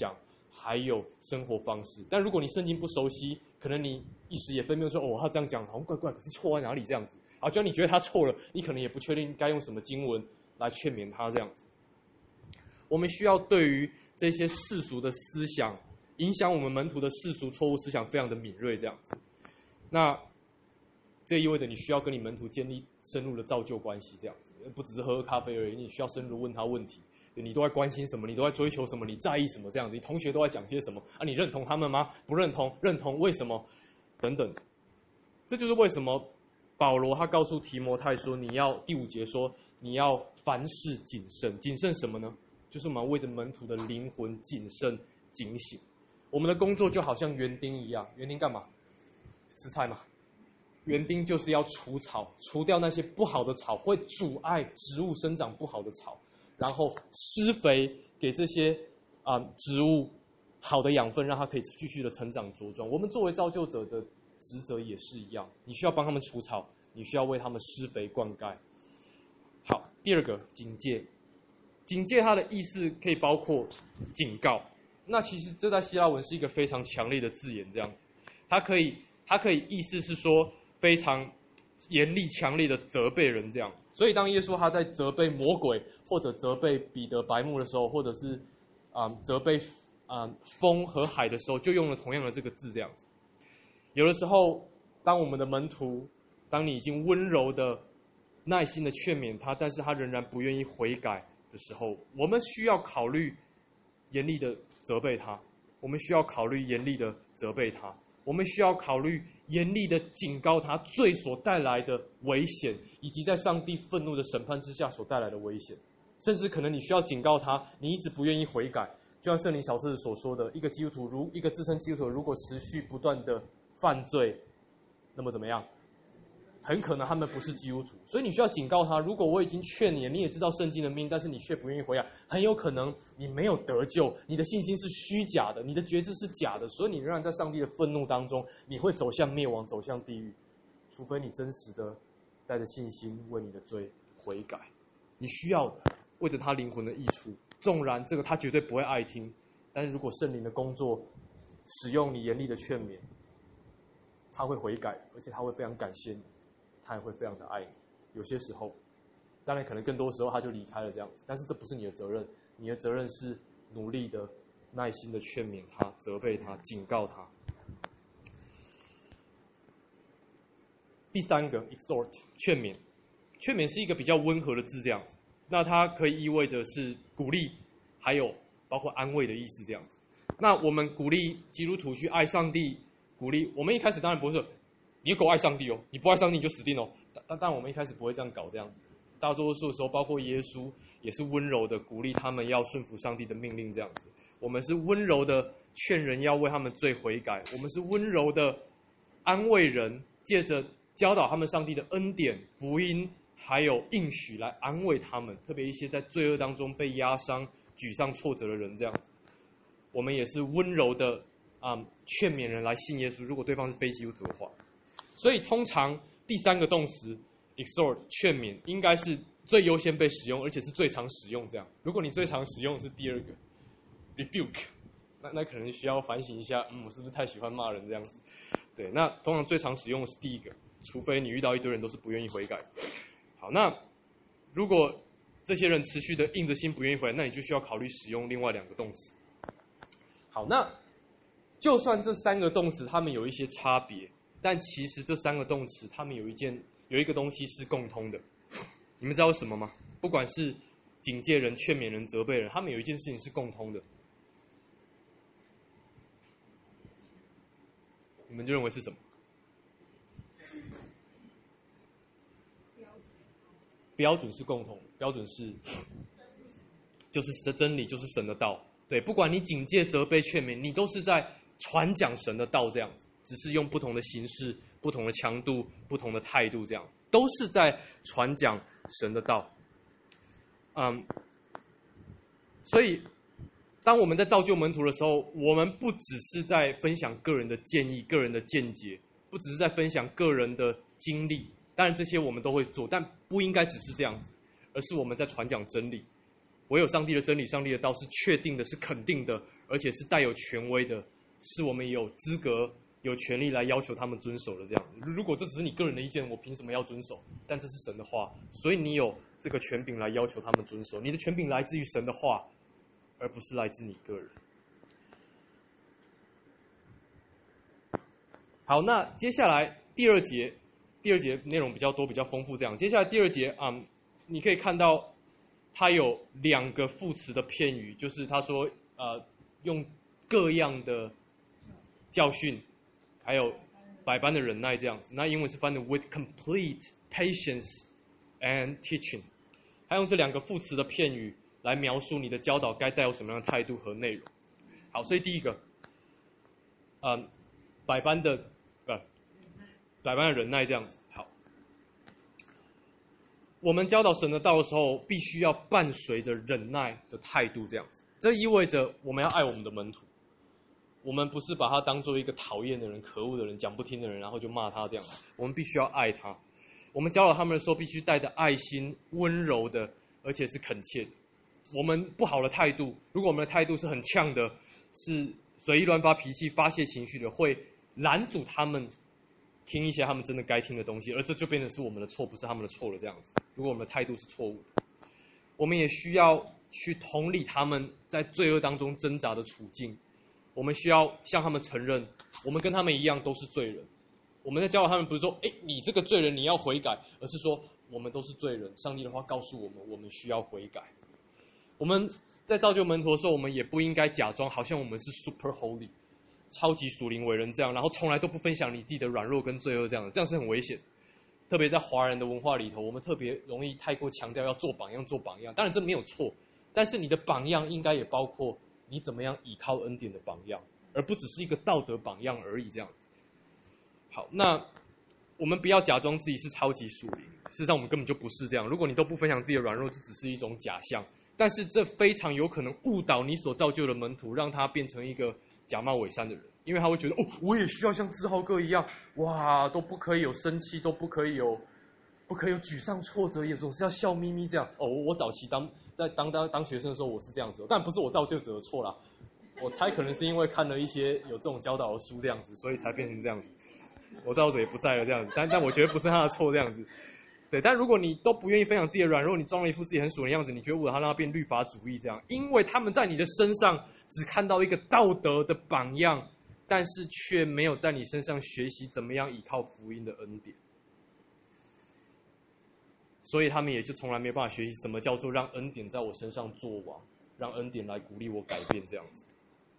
还有生活方式。但如果你圣经不熟悉，可能你一时也分辨说，哦，他这样讲好像怪怪，可是错在哪里这样子。啊，就你觉得他错了，你可能也不确定该用什么经文来劝勉他这样子。我们需要对于这些世俗的思想，影响我们门徒的世俗错误思想非常的敏锐这样子。那这意味着你需要跟你门徒建立深入的造就关系这样子，不只是喝喝咖啡而已，你需要深入问他问题。你都在关心什么？你都在追求什么？你在意什么？这样子，你同学都在讲些什么？啊，你认同他们吗？不认同？认同？为什么？等等。这就是为什么保罗他告诉提摩太说，你要第五节说，你要凡事谨慎。谨慎什么呢？就是我们为着门徒的灵魂谨慎警醒。我们的工作就好像园丁一样，园丁干嘛？吃菜嘛。园丁就是要除草，除掉那些不好的草，会阻碍植物生长不好的草。然后施肥给这些啊、呃、植物好的养分，让它可以继续的成长茁壮。我们作为造就者的职责也是一样，你需要帮他们除草，你需要为他们施肥灌溉。好，第二个警戒，警戒它的意思可以包括警告。那其实这在希腊文是一个非常强烈的字眼，这样子，它可以它可以意思是说非常严厉强烈的责备人这样。所以当耶稣他在责备魔鬼，或者责备彼得白目的时候，或者是啊、呃、责备啊、呃、风和海的时候，就用了同样的这个字这样子。有的时候，当我们的门徒，当你已经温柔的、耐心的劝勉他，但是他仍然不愿意悔改的时候，我们需要考虑严厉的责备他，我们需要考虑严厉的责备他。我们需要考虑严厉的警告他罪所带来的危险，以及在上帝愤怒的审判之下所带来的危险。甚至可能你需要警告他，你一直不愿意悔改，就像圣灵小册子所说的，一个基督徒如一个自称基督徒，如果持续不断的犯罪，那么怎么样？很可能他们不是基督徒。所以你需要警告他，如果我已经劝你，你也知道圣经的命，但是你却不愿意悔改，很有可能你没有得救，你的信心是虚假的，你的觉知是假的，所以你仍然在上帝的愤怒当中，你会走向灭亡，走向地狱，除非你真实的带着信心为你的罪悔改。你需要的，为着他灵魂的益处，纵然这个他绝对不会爱听，但是如果圣灵的工作使用你严厉的劝勉，他会悔改，而且他会非常感谢你，他也会非常的爱你。有些时候，当然可能更多时候他就离开了这样子，但是这不是你的责任，你的责任是努力的、耐心的劝勉他、责备他、警告他。第三个 exhort 劝勉，劝勉是一个比较温和的字这样子，那它可以意味着是鼓励，还有包括安慰的意思这样子。那我们鼓励基督徒去爱上帝，鼓励我们一开始当然不是说你给我爱上帝哦，你不爱上帝你就死定了。但但我们一开始不会这样搞这样子，大多数的时候，包括耶稣也是温柔的鼓励他们要顺服上帝的命令这样子。我们是温柔的劝人要为他们罪悔改，我们是温柔的安慰人，借着教导他们上帝的恩典、福音，还有应许来安慰他们，特别一些在罪恶当中被压伤、沮丧、挫折的人这样子。我们也是温柔的啊、嗯，劝勉人来信耶稣，如果对方是非基督徒的话。所以通常第三个动词 exhort 劝勉应该是最优先被使用，而且是最常使用这样。如果你最常使用的是第二个 rebuke， 那那可能需要反省一下，嗯，我是不是太喜欢骂人这样子？对，那通常最常使用的是第一个，除非你遇到一堆人都是不愿意悔改。好，那如果这些人持续的硬着心不愿意悔改，那你就需要考虑使用另外两个动词。好，那就算这三个动词它们有一些差别，但其实这三个动词它们有一件有一个东西是共通的。你们知道什么吗？不管是警戒人、劝勉人、责备人，他们有一件事情是共通的。你们就认为是什么？标准是共同，标准是就是真理，就是神的道。对，不管你警戒、责备、劝勉，你都是在传讲神的道这样子，只是用不同的形式、不同的强度、不同的态度，这样都是在传讲神的道。嗯，所以当我们在造就门徒的时候，我们不只是在分享个人的建议、个人的见解，不只是在分享个人的经历，当然这些我们都会做，但不应该只是这样子，而是我们在传讲真理。 唯有上帝的真理、上帝的道是确定的、是肯定的，而且是带有权威的，是我们有资格、有权利来要求他们遵守的。这样，如果这只是你个人的意见，我凭什么要遵守？但这是神的话，所以你有这个权柄来要求他们遵守。你的权柄来自于神的话，而不是来自你个人。好，那接下来第二节，第二节内容比较多、比较丰富。这样，接下来第二节啊、嗯，你可以看到它有两个副词的片语，就是他说呃用各样的教训，还有百般的忍耐这样子。那英文是翻的 with complete patience and teaching， 他用这两个副词的片语来描述你的教导该带有什么样的态度和内容。好，所以第一个，嗯，百般的。百般的忍耐这样子。好，我们教导神的道的时候，必须要伴随着忍耐的态度这样子。这意味着我们要爱我们的门徒，我们不是把他当做一个讨厌的人、可恶的人、讲不听的人，然后就骂他这样。我们必须要爱他。我们教导他们的时候，必须带着爱心、温柔的，而且是恳切的。我们不好的态度，如果我们的态度是很呛的，是随意乱发脾气、发泄情绪的，会拦阻他们听一些他们真的该听的东西，而这就变成是我们的错，不是他们的错了这样子。如果我们的态度是错误的，我们也需要去同理他们在罪恶当中挣扎的处境。我们需要向他们承认，我们跟他们一样都是罪人。我们在教导他们，不是说，哎，你这个罪人你要悔改，而是说我们都是罪人。上帝的话告诉我们，我们需要悔改。我们在造就门徒的时候，我们也不应该假装好像我们是 super holy。超级属灵伟人这样，然后从来都不分享你自己的软弱跟罪恶这样的，这样是很危险。特别在华人的文化里头，我们特别容易太过强调要做榜样，做榜样。当然这没有错，但是你的榜样应该也包括你怎么样倚靠恩典的榜样，而不只是一个道德榜样而已这样。好，那我们不要假装自己是超级属灵，事实上我们根本就不是这样。如果你都不分享自己的软弱，这只是一种假象，但是这非常有可能误导你所造就的门徒，让他变成一个假冒伪善的人，因为他会觉得哦，我也需要像志浩哥一样，哇，都不可以有生气，都不可以有，不可以有沮丧、挫折，也总是要笑眯眯这样。哦，我早期当在当当当学生的时候，我是这样子，但不是我造就者的错啦。我猜可能是因为看了一些有这种教导的书这样子，所以才变成这样子。我造就者也不在了这样子，但但我觉得不是他的错这样子。对，但如果你都不愿意分享自己的软弱，你装了一副自己很属灵的样子，你觉得我他让他变律法主义这样，因为他们在你的身上只看到一个道德的榜样，但是却没有在你身上学习怎么样依靠福音的恩典，所以他们也就从来没办法学习什么叫做让恩典在我身上作王，让恩典来鼓励我改变这样子。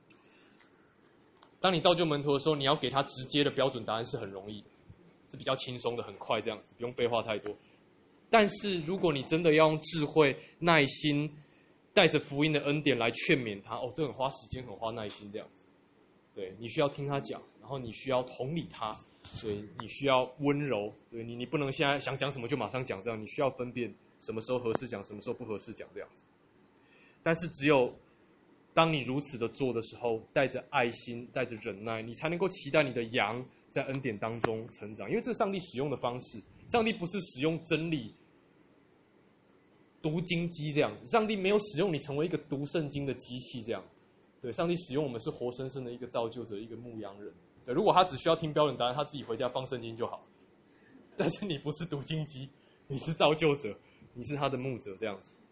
当你造就门徒的时候，你要给他直接的标准答案是很容易的，是比较轻松的，很快这样子，不用废话太多。但是如果你真的要用智慧、耐心，带着福音的恩典来劝勉他，哦，这很花时间，很花耐心这样子。对，你需要听他讲，然后你需要同理他，对，你需要温柔，对你，你不能现在想讲什么就马上讲这样，你需要分辨什么时候合适讲，什么时候不合适讲这样子。但是只有当你如此的做的时候，带着爱心，带着忍耐，你才能够期待你的羊在恩典当中成长，因为这是上帝使用的方式。上帝不是使用真理读经机这样子，上帝没有使用你成为一个读圣经的机器这样。对，上帝使用我们是活生生的一个造就者，一个牧羊人。对，如果他只需要听标准答案，他自己回家放圣经就好。但是你不是读经机，你是造就者，你是他的牧者这样子。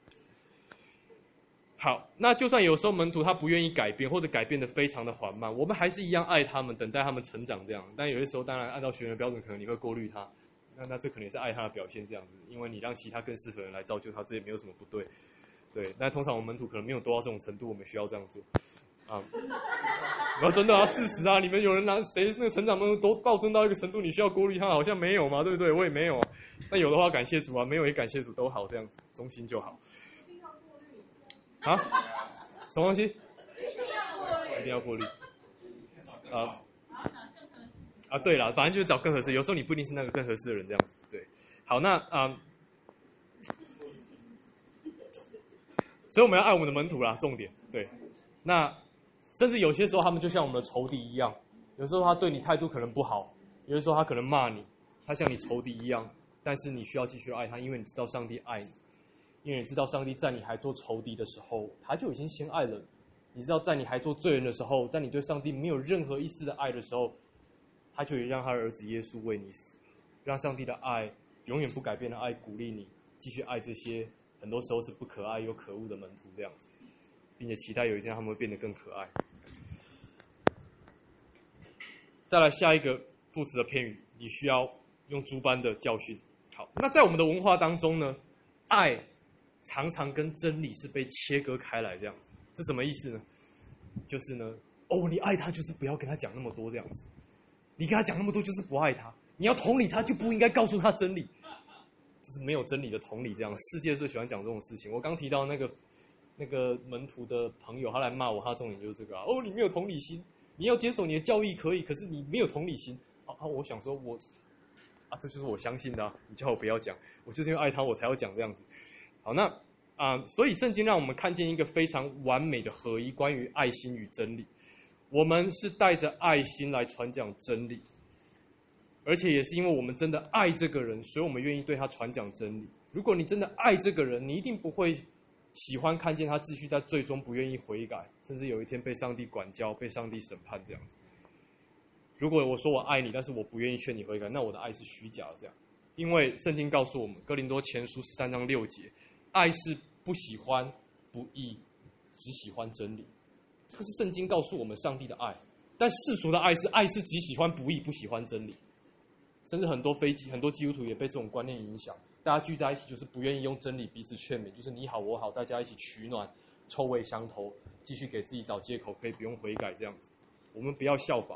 好，那就算有时候门徒他不愿意改变，或者改变得非常的缓慢，我们还是一样爱他们，等待他们成长这样。但有些时候，当然按照学员的标准，可能你会过滤他，那那这可能也是爱他的表现这样子，因为你让其他更适合的人来造就他，这也没有什么不对。对，但通常我们门徒可能没有多到这种程度，我们需要这样做。啊，然后真的啊，事实啊，你们有人拿谁那个成长门徒都暴增到一个程度，你需要过滤他，好像没有嘛，对不对？我也没有啊。那有的话感谢主啊，没有也感谢主，都好这样子，忠心就好。啊？什么东西？一定要过滤。啊啊，对了，反正就是找更合适。有时候你不一定是那个更合适的人，这样子。对，好，那啊、嗯，所以我们要爱我们的门徒啦，重点。对，那甚至有些时候他们就像我们的仇敌一样，有时候他对你态度可能不好，有的时候他可能骂你，他像你仇敌一样，但是你需要继续爱他，因为你知道上帝爱你。 因为你知道上帝在你还做仇敌的时候，他就已经先爱了你。你知道在你还做罪人的时候，在你对上帝没有任何一丝的爱的时候，他就也让他的儿子耶稣为你死，让上帝的爱永远不改变的爱鼓励你继续爱这些很多时候是不可爱又可恶的门徒这样子，并且期待有一天他们会变得更可爱。再来下一个副词的片语，你需要用诸般的教训。好，那在我们的文化当中呢，爱常常跟真理是被切割开来这样子。这什么意思呢？就是呢，哦，你爱他就是不要跟他讲那么多这样子，你跟他讲那么多就是不爱他，你要同理他就不应该告诉他真理，就是没有真理的同理这样。世界最喜欢讲这种事情。我刚提到那个那个门徒的朋友，他来骂我，他的重点就是这个啊，哦，你没有同理心，你要接受你的教义可以，可是你没有同理心。啊啊，我想说我啊，这就是我相信的啊，你叫我不要讲，我就是因为爱他我才要讲这样子。好，那啊、呃，所以圣经让我们看见一个非常完美的合一，关于爱心与真理。我们是带着爱心来传讲真理，而且也是因为我们真的爱这个人，所以我们愿意对他传讲真理。如果你真的爱这个人，你一定不会喜欢看见他继续在最终不愿意悔改，甚至有一天被上帝管教、被上帝审判这样子。如果我说我爱你，但是我不愿意劝你悔改，那我的爱是虚假的这样。因为圣经告诉我们，哥林多前书十三章六节，爱是不喜欢不义，只喜欢真理。这个是圣经告诉我们上帝的爱。但世俗的爱是爱是只喜欢不义，不喜欢真理。甚至很多非基很多基督徒也被这种观念影响，大家聚在一起就是不愿意用真理彼此劝勉，就是你好我好，大家一起取暖，臭味相投，继续给自己找借口，可以不用悔改这样子。我们不要效法。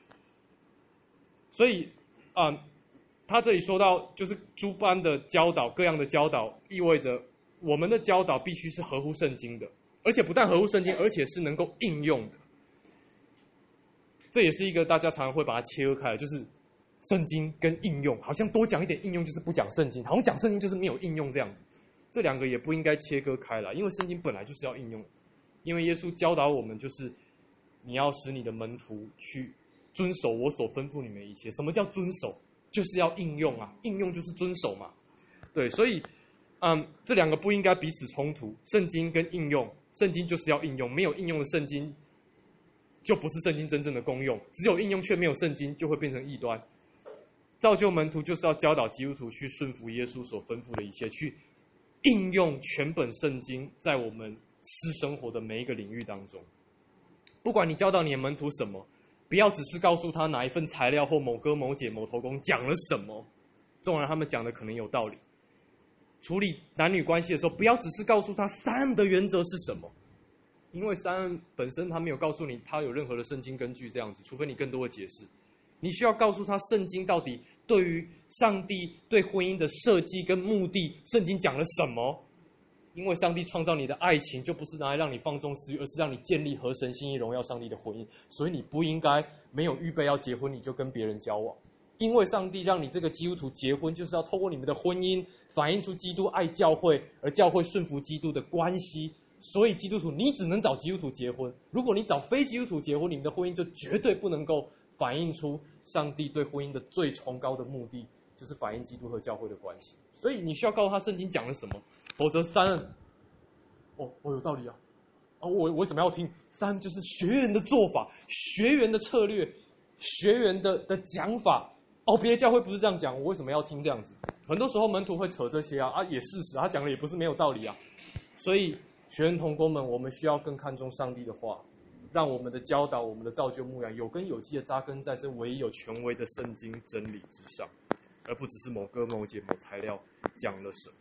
所以啊、呃，他这里说到就是诸般的教导，各样的教导，意味着我们的教导必须是合乎圣经的，而且不但合乎圣经，而且是能够应用的。这也是一个大家常常会把它切割开来，就是圣经跟应用，好像多讲一点应用就是不讲圣经，好像讲圣经就是没有应用这样子。这两个也不应该切割开来，因为圣经本来就是要应用。因为耶稣教导我们，就是你要使你的门徒去遵守我所吩咐你们一切。什么叫遵守？就是要应用啊，应用就是遵守嘛。对，所以，嗯，这两个不应该彼此冲突。圣经跟应用，圣经就是要应用，没有应用的圣经就不是圣经真正的功用。只有应用却没有圣经，就会变成异端。造就门徒就是要教导基督徒去顺服耶稣所吩咐的一切，去应用全本圣经在我们私生活的每一个领域当中。不管你教导你的门徒什么，不要只是告诉他哪一份材料或某哥某姐某头公讲了什么，纵然他们讲的可能有道理。处理男女关系的时候，不要只是告诉他三恩的原则是什么，因为三恩本身他没有告诉你他有任何的圣经根据这样子，除非你更多的解释。你需要告诉他圣经到底对于上帝对婚姻的设计跟目的，圣经讲了什么。因为上帝创造你的爱情就不是拿来让你放纵私欲，而是让你建立合神心意荣耀上帝的婚姻。所以你不应该没有预备要结婚你就跟别人交往。因为上帝让你这个基督徒结婚，就是要透过你们的婚姻反映出基督爱教会，而教会顺服基督的关系。所以基督徒你只能找基督徒结婚，如果你找非基督徒结婚，你们的婚姻就绝对不能够反映出上帝对婚姻的最崇高的目的，就是反映基督和教会的关系。所以你需要告诉他圣经讲了什么，否则三恩，哦，我有道理啊，哦，我为什么要听？三恩就是学员的做法，学员的策略，学员的的讲法。哦，别的教会不是这样讲，我为什么要听这样子？很多时候门徒会扯这些啊，啊，也事实，他讲的也不是没有道理啊。所以学员同工们，我们需要更看重上帝的话。让我们的教导，我们的造就牧养有根有基的扎根在这唯一有权威的圣经真理之上，而不只是某哥某姐某材料讲了什么。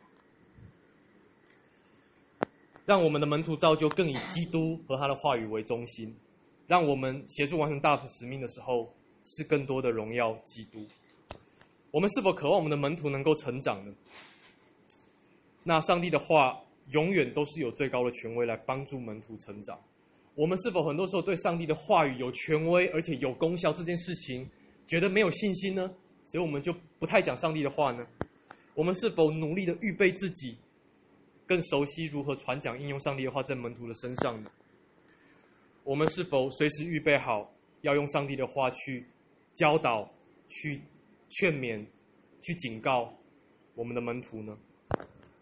让我们的门徒造就更以基督和他的话语为中心，让我们协助完成大使命的时候是更多的荣耀基督。我们是否渴望我们的门徒能够成长呢？那上帝的话永远都是有最高的权威来帮助门徒成长。我们是否很多时候对上帝的话语有权威而且有功效这件事情觉得没有信心呢？所以我们就不太讲上帝的话呢？我们是否努力的预备自己更熟悉如何传讲应用上帝的话在门徒的身上呢？我们是否随时预备好要用上帝的话去教导、去劝勉、去警告我们的门徒呢？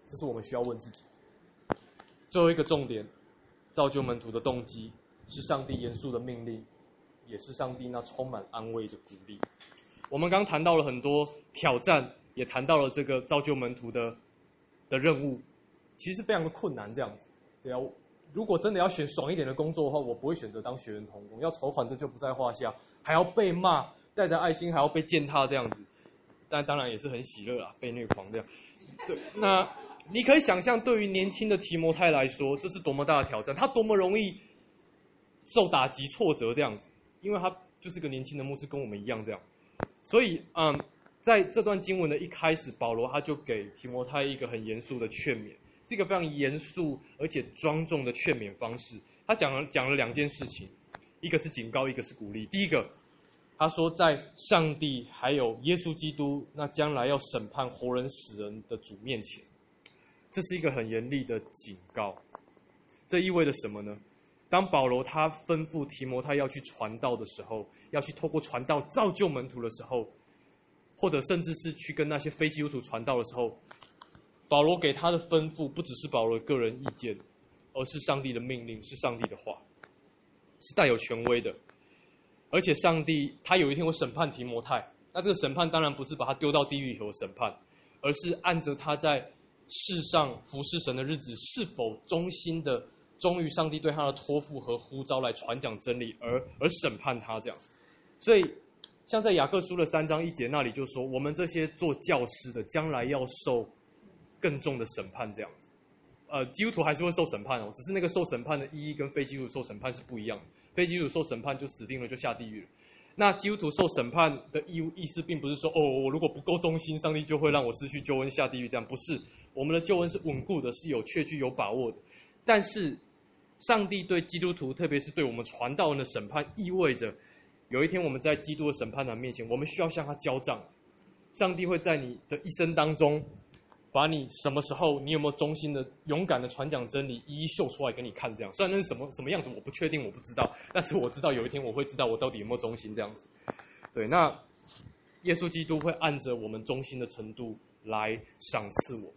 这是我们需要问自己。最后一个重点，造就门徒的动机是上帝严肃的命令，也是上帝那充满安慰的鼓励。我们刚谈到了很多挑战，也谈到了这个造就门徒的的任务，其实非常的困难这样子。对啊，如果真的要选爽一点的工作的话，我不会选择当学员同工，要筹款这就不在话下，还要被骂，带着爱心还要被践踏这样子。但当然也是很喜乐啦，被虐狂这样。对，那你可以想象，对于年轻的提摩太来说，这是多么大的挑战，他多么容易受打击、挫折这样子，因为他就是个年轻的牧师，跟我们一样这样。所以，嗯，在这段经文的一开始，保罗他就给提摩太一个很严肃的劝勉，是一个非常严肃而且庄重的劝勉方式。他讲了讲了两件事情，一个是警告，一个是鼓励。第一个，他说在上帝还有耶稣基督那将来要审判活人死人的主面前，这是一个很严厉的警告。这意味着什么呢？当保罗他吩咐提摩太要去传道的时候，要去透过传道造就门徒的时候，或者甚至是去跟那些非基督徒传道的时候，保罗给他的吩咐不只是保罗的个人意见，而是上帝的命令，是上帝的话，是带有权威的。而且上帝他有一天会审判提摩太，那这个审判当然不是把他丢到地狱里头的审判，而是按着他在世上服侍神的日子是否忠心的忠于上帝对他的托付和呼召来传讲真理，而而审判他这样。所以像在雅各书的三章一节那里就说，我们这些做教师的将来要受更重的审判这样子。呃，基督徒还是会受审判哦，只是那个受审判的意义跟非基督徒受审判是不一样的。非基督徒受审判就死定了，就下地狱了。那基督徒受审判的意意思并不是说，哦，我如果不够忠心，上帝就会让我失去救恩下地狱，这样不是。我们的救恩是稳固的，是有确据有把握的。但是上帝对基督徒，特别是对我们传道人的审判，意味着有一天我们在基督的审判台面前，我们需要向他交账。上帝会在你的一生当中，把你什么时候你有没有忠心的、勇敢的传讲真理，一一秀出来给你看。这样，虽然那是什么什么样子，我不确定，我不知道，但是我知道有一天我会知道我到底有没有忠心这样子。对，那耶稣基督会按着我们忠心的程度来赏赐我们。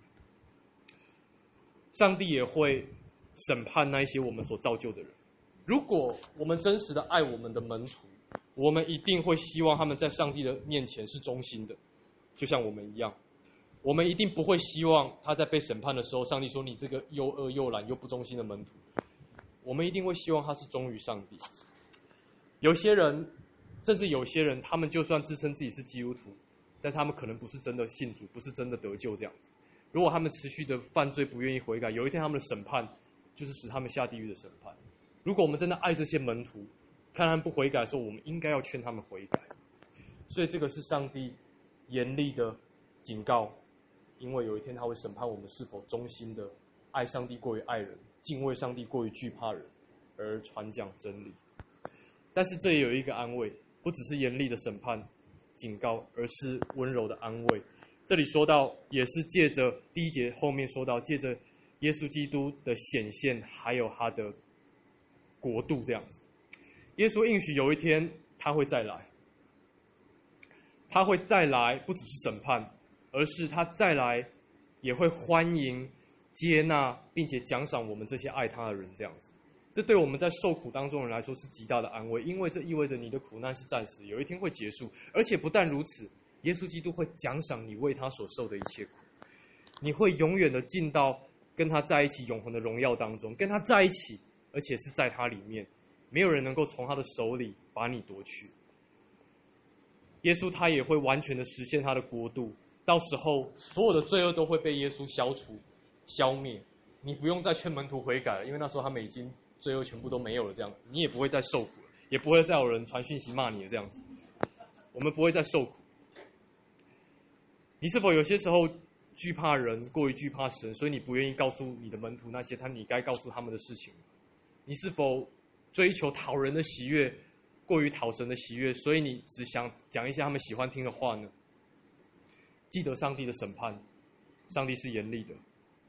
上帝也会审判那一些我们所造就的人。如果我们真实的爱我们的门徒，我们一定会希望他们在上帝的面前是忠心的，就像我们一样。我们一定不会希望他在被审判的时候，上帝说你这个又恶又懒又不忠心的门徒。我们一定会希望他是忠于上帝。有些人，甚至有些人，他们就算自称自己是基督徒，但是他们可能不是真的信主，不是真的得救这样子。如果他们持续的犯罪，不愿意悔改，有一天他们的审判就是使他们下地狱的审判。如果我们真的爱这些门徒，看他们不悔改的时候，我们应该要劝他们悔改。所以这个是上帝严厉的警告，因为有一天他会审判我们是否忠心的爱上帝过于爱人，敬畏上帝过于惧怕人，而传讲真理。但是这也有一个安慰，不只是严厉的审判警告，而是温柔的安慰。这里说到，也是借着第一节后面说到，借着耶稣基督的显现，还有他的国度这样子。耶稣应许有一天他会再来，他会再来，不只是审判，而是他再来也会欢迎、接纳，并且奖赏我们这些爱他的人这样子。这对我们在受苦当中的人来说是极大的安慰，因为这意味着你的苦难是暂时，有一天会结束。而且不但如此，耶稣基督会奖赏你为他所受的一切苦，你会永远的进到跟他在一起永恒的荣耀当中，跟他在一起，而且是在他里面，没有人能够从他的手里把你夺去。耶稣他也会完全的实现他的国度，到时候所有的罪恶都会被耶稣消除、消灭，你不用再劝门徒悔改了，因为那时候他们已经罪恶全部都没有了，这样你也不会再受苦了，也不会再有人传讯息骂你了，这样子，我们不会再受苦。你是否有些时候惧怕人，过于惧怕神，所以你不愿意告诉你的门徒那些他你该告诉他们的事情？你是否追求讨人的喜悦，过于讨神的喜悦，所以你只想讲一些他们喜欢听的话呢？记得上帝的审判，上帝是严厉的，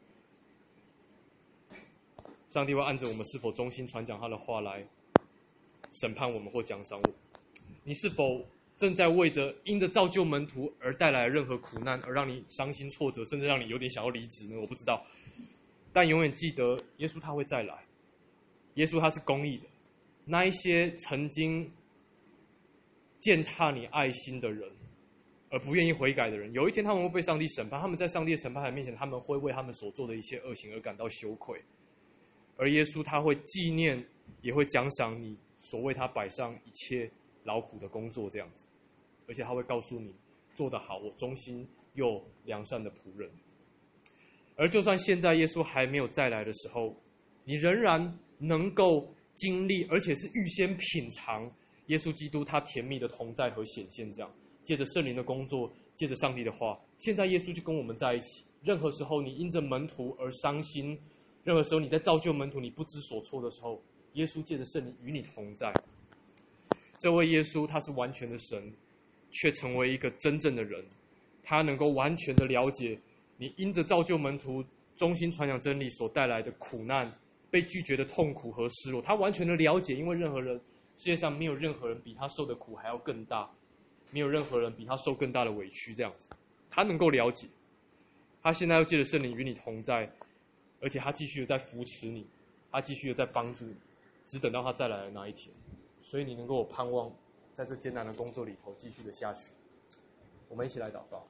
上帝会按着我们是否忠心传讲他的话来审判我们或奖赏我们。你是否正在为着因着造就门徒而带来任何苦难，而让你伤心挫折，甚至让你有点想要离职呢？我不知道。但永远记得，耶稣他会再来。耶稣他是公义的，那一些曾经践踏你爱心的人，而不愿意悔改的人，有一天他们会被上帝审判。他们在上帝的审判台面前，他们会为他们所做的一些恶行而感到羞愧。而耶稣他会纪念，也会奖赏你所为他摆上一切劳苦的工作，这样子。而且他会告诉你，做得好，我忠心又良善的仆人。而就算现在耶稣还没有再来的时候，你仍然能够经历，而且是预先品尝耶稣基督他甜蜜的同在和显现，这样借着圣灵的工作，借着上帝的话，现在耶稣就跟我们在一起。任何时候你因着门徒而伤心，任何时候你在造就门徒你不知所措的时候，耶稣借着圣灵与你同在。这位耶稣他是完全的神，却成为一个真正的人，他能够完全的了解你因着造就门徒忠心传讲真理所带来的苦难、被拒绝的痛苦和失落，他完全的了解。因为任何人，世界上没有任何人比他受的苦还要更大，没有任何人比他受更大的委屈，这样子他能够了解。他现在要借着圣灵与你同在，而且他继续的在扶持你，他继续的在帮助你，只等到他再来的那一天。所以你能够有盼望，在这艰难的工作里头继续的下去。我们一起来祷告。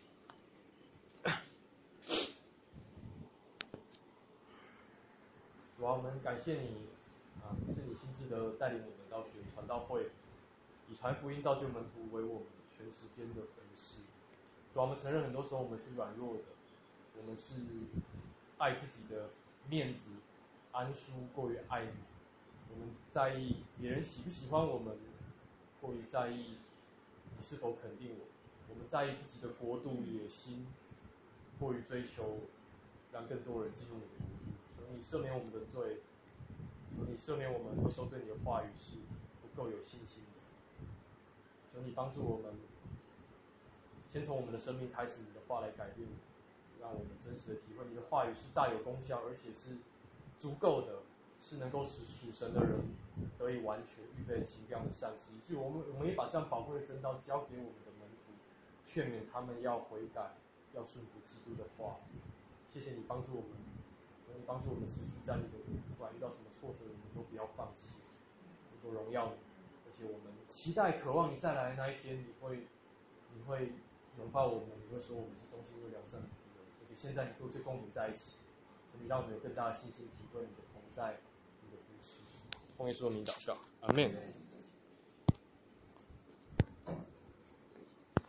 主啊，我们感谢你啊，是你亲自的带领我们到学传道会，以传福音造就门徒为我们全时间的服事。主啊，我们承认很多时候我们是软弱的，我们是爱自己的面子、安舒过于爱你，我们在意别人喜不喜欢我们，过于在意你是否肯定我，我们在意自己的国度野心，过于追求让更多人进入你的国度。求你赦免我们的罪，求你赦免我们有时候对你的话语是不够有信心的。求你帮助我们，先从我们的生命开始，你的话来改变，让我们真实的体会你的话语是大有功效，而且是足够的，是能够使属神的人得以完全预备行这样的善事。以至于我们我们也把这样宝贵的真道交给我们的门徒，劝勉他们要悔改，要顺服基督的话。谢谢你帮助我们，求你帮助我们持续站立的，不管遇到什么挫折，我们都不要放弃，能够荣耀你。而且我们期待、渴望你再来的那一天，你会你会拥抱我们，你会说我们是忠心又良善的仆人。而且现在你跟这跟我们在一起，求你让我们有更大的信心，体会你的同在，你的扶持。奉耶稣的名祷告，阿们。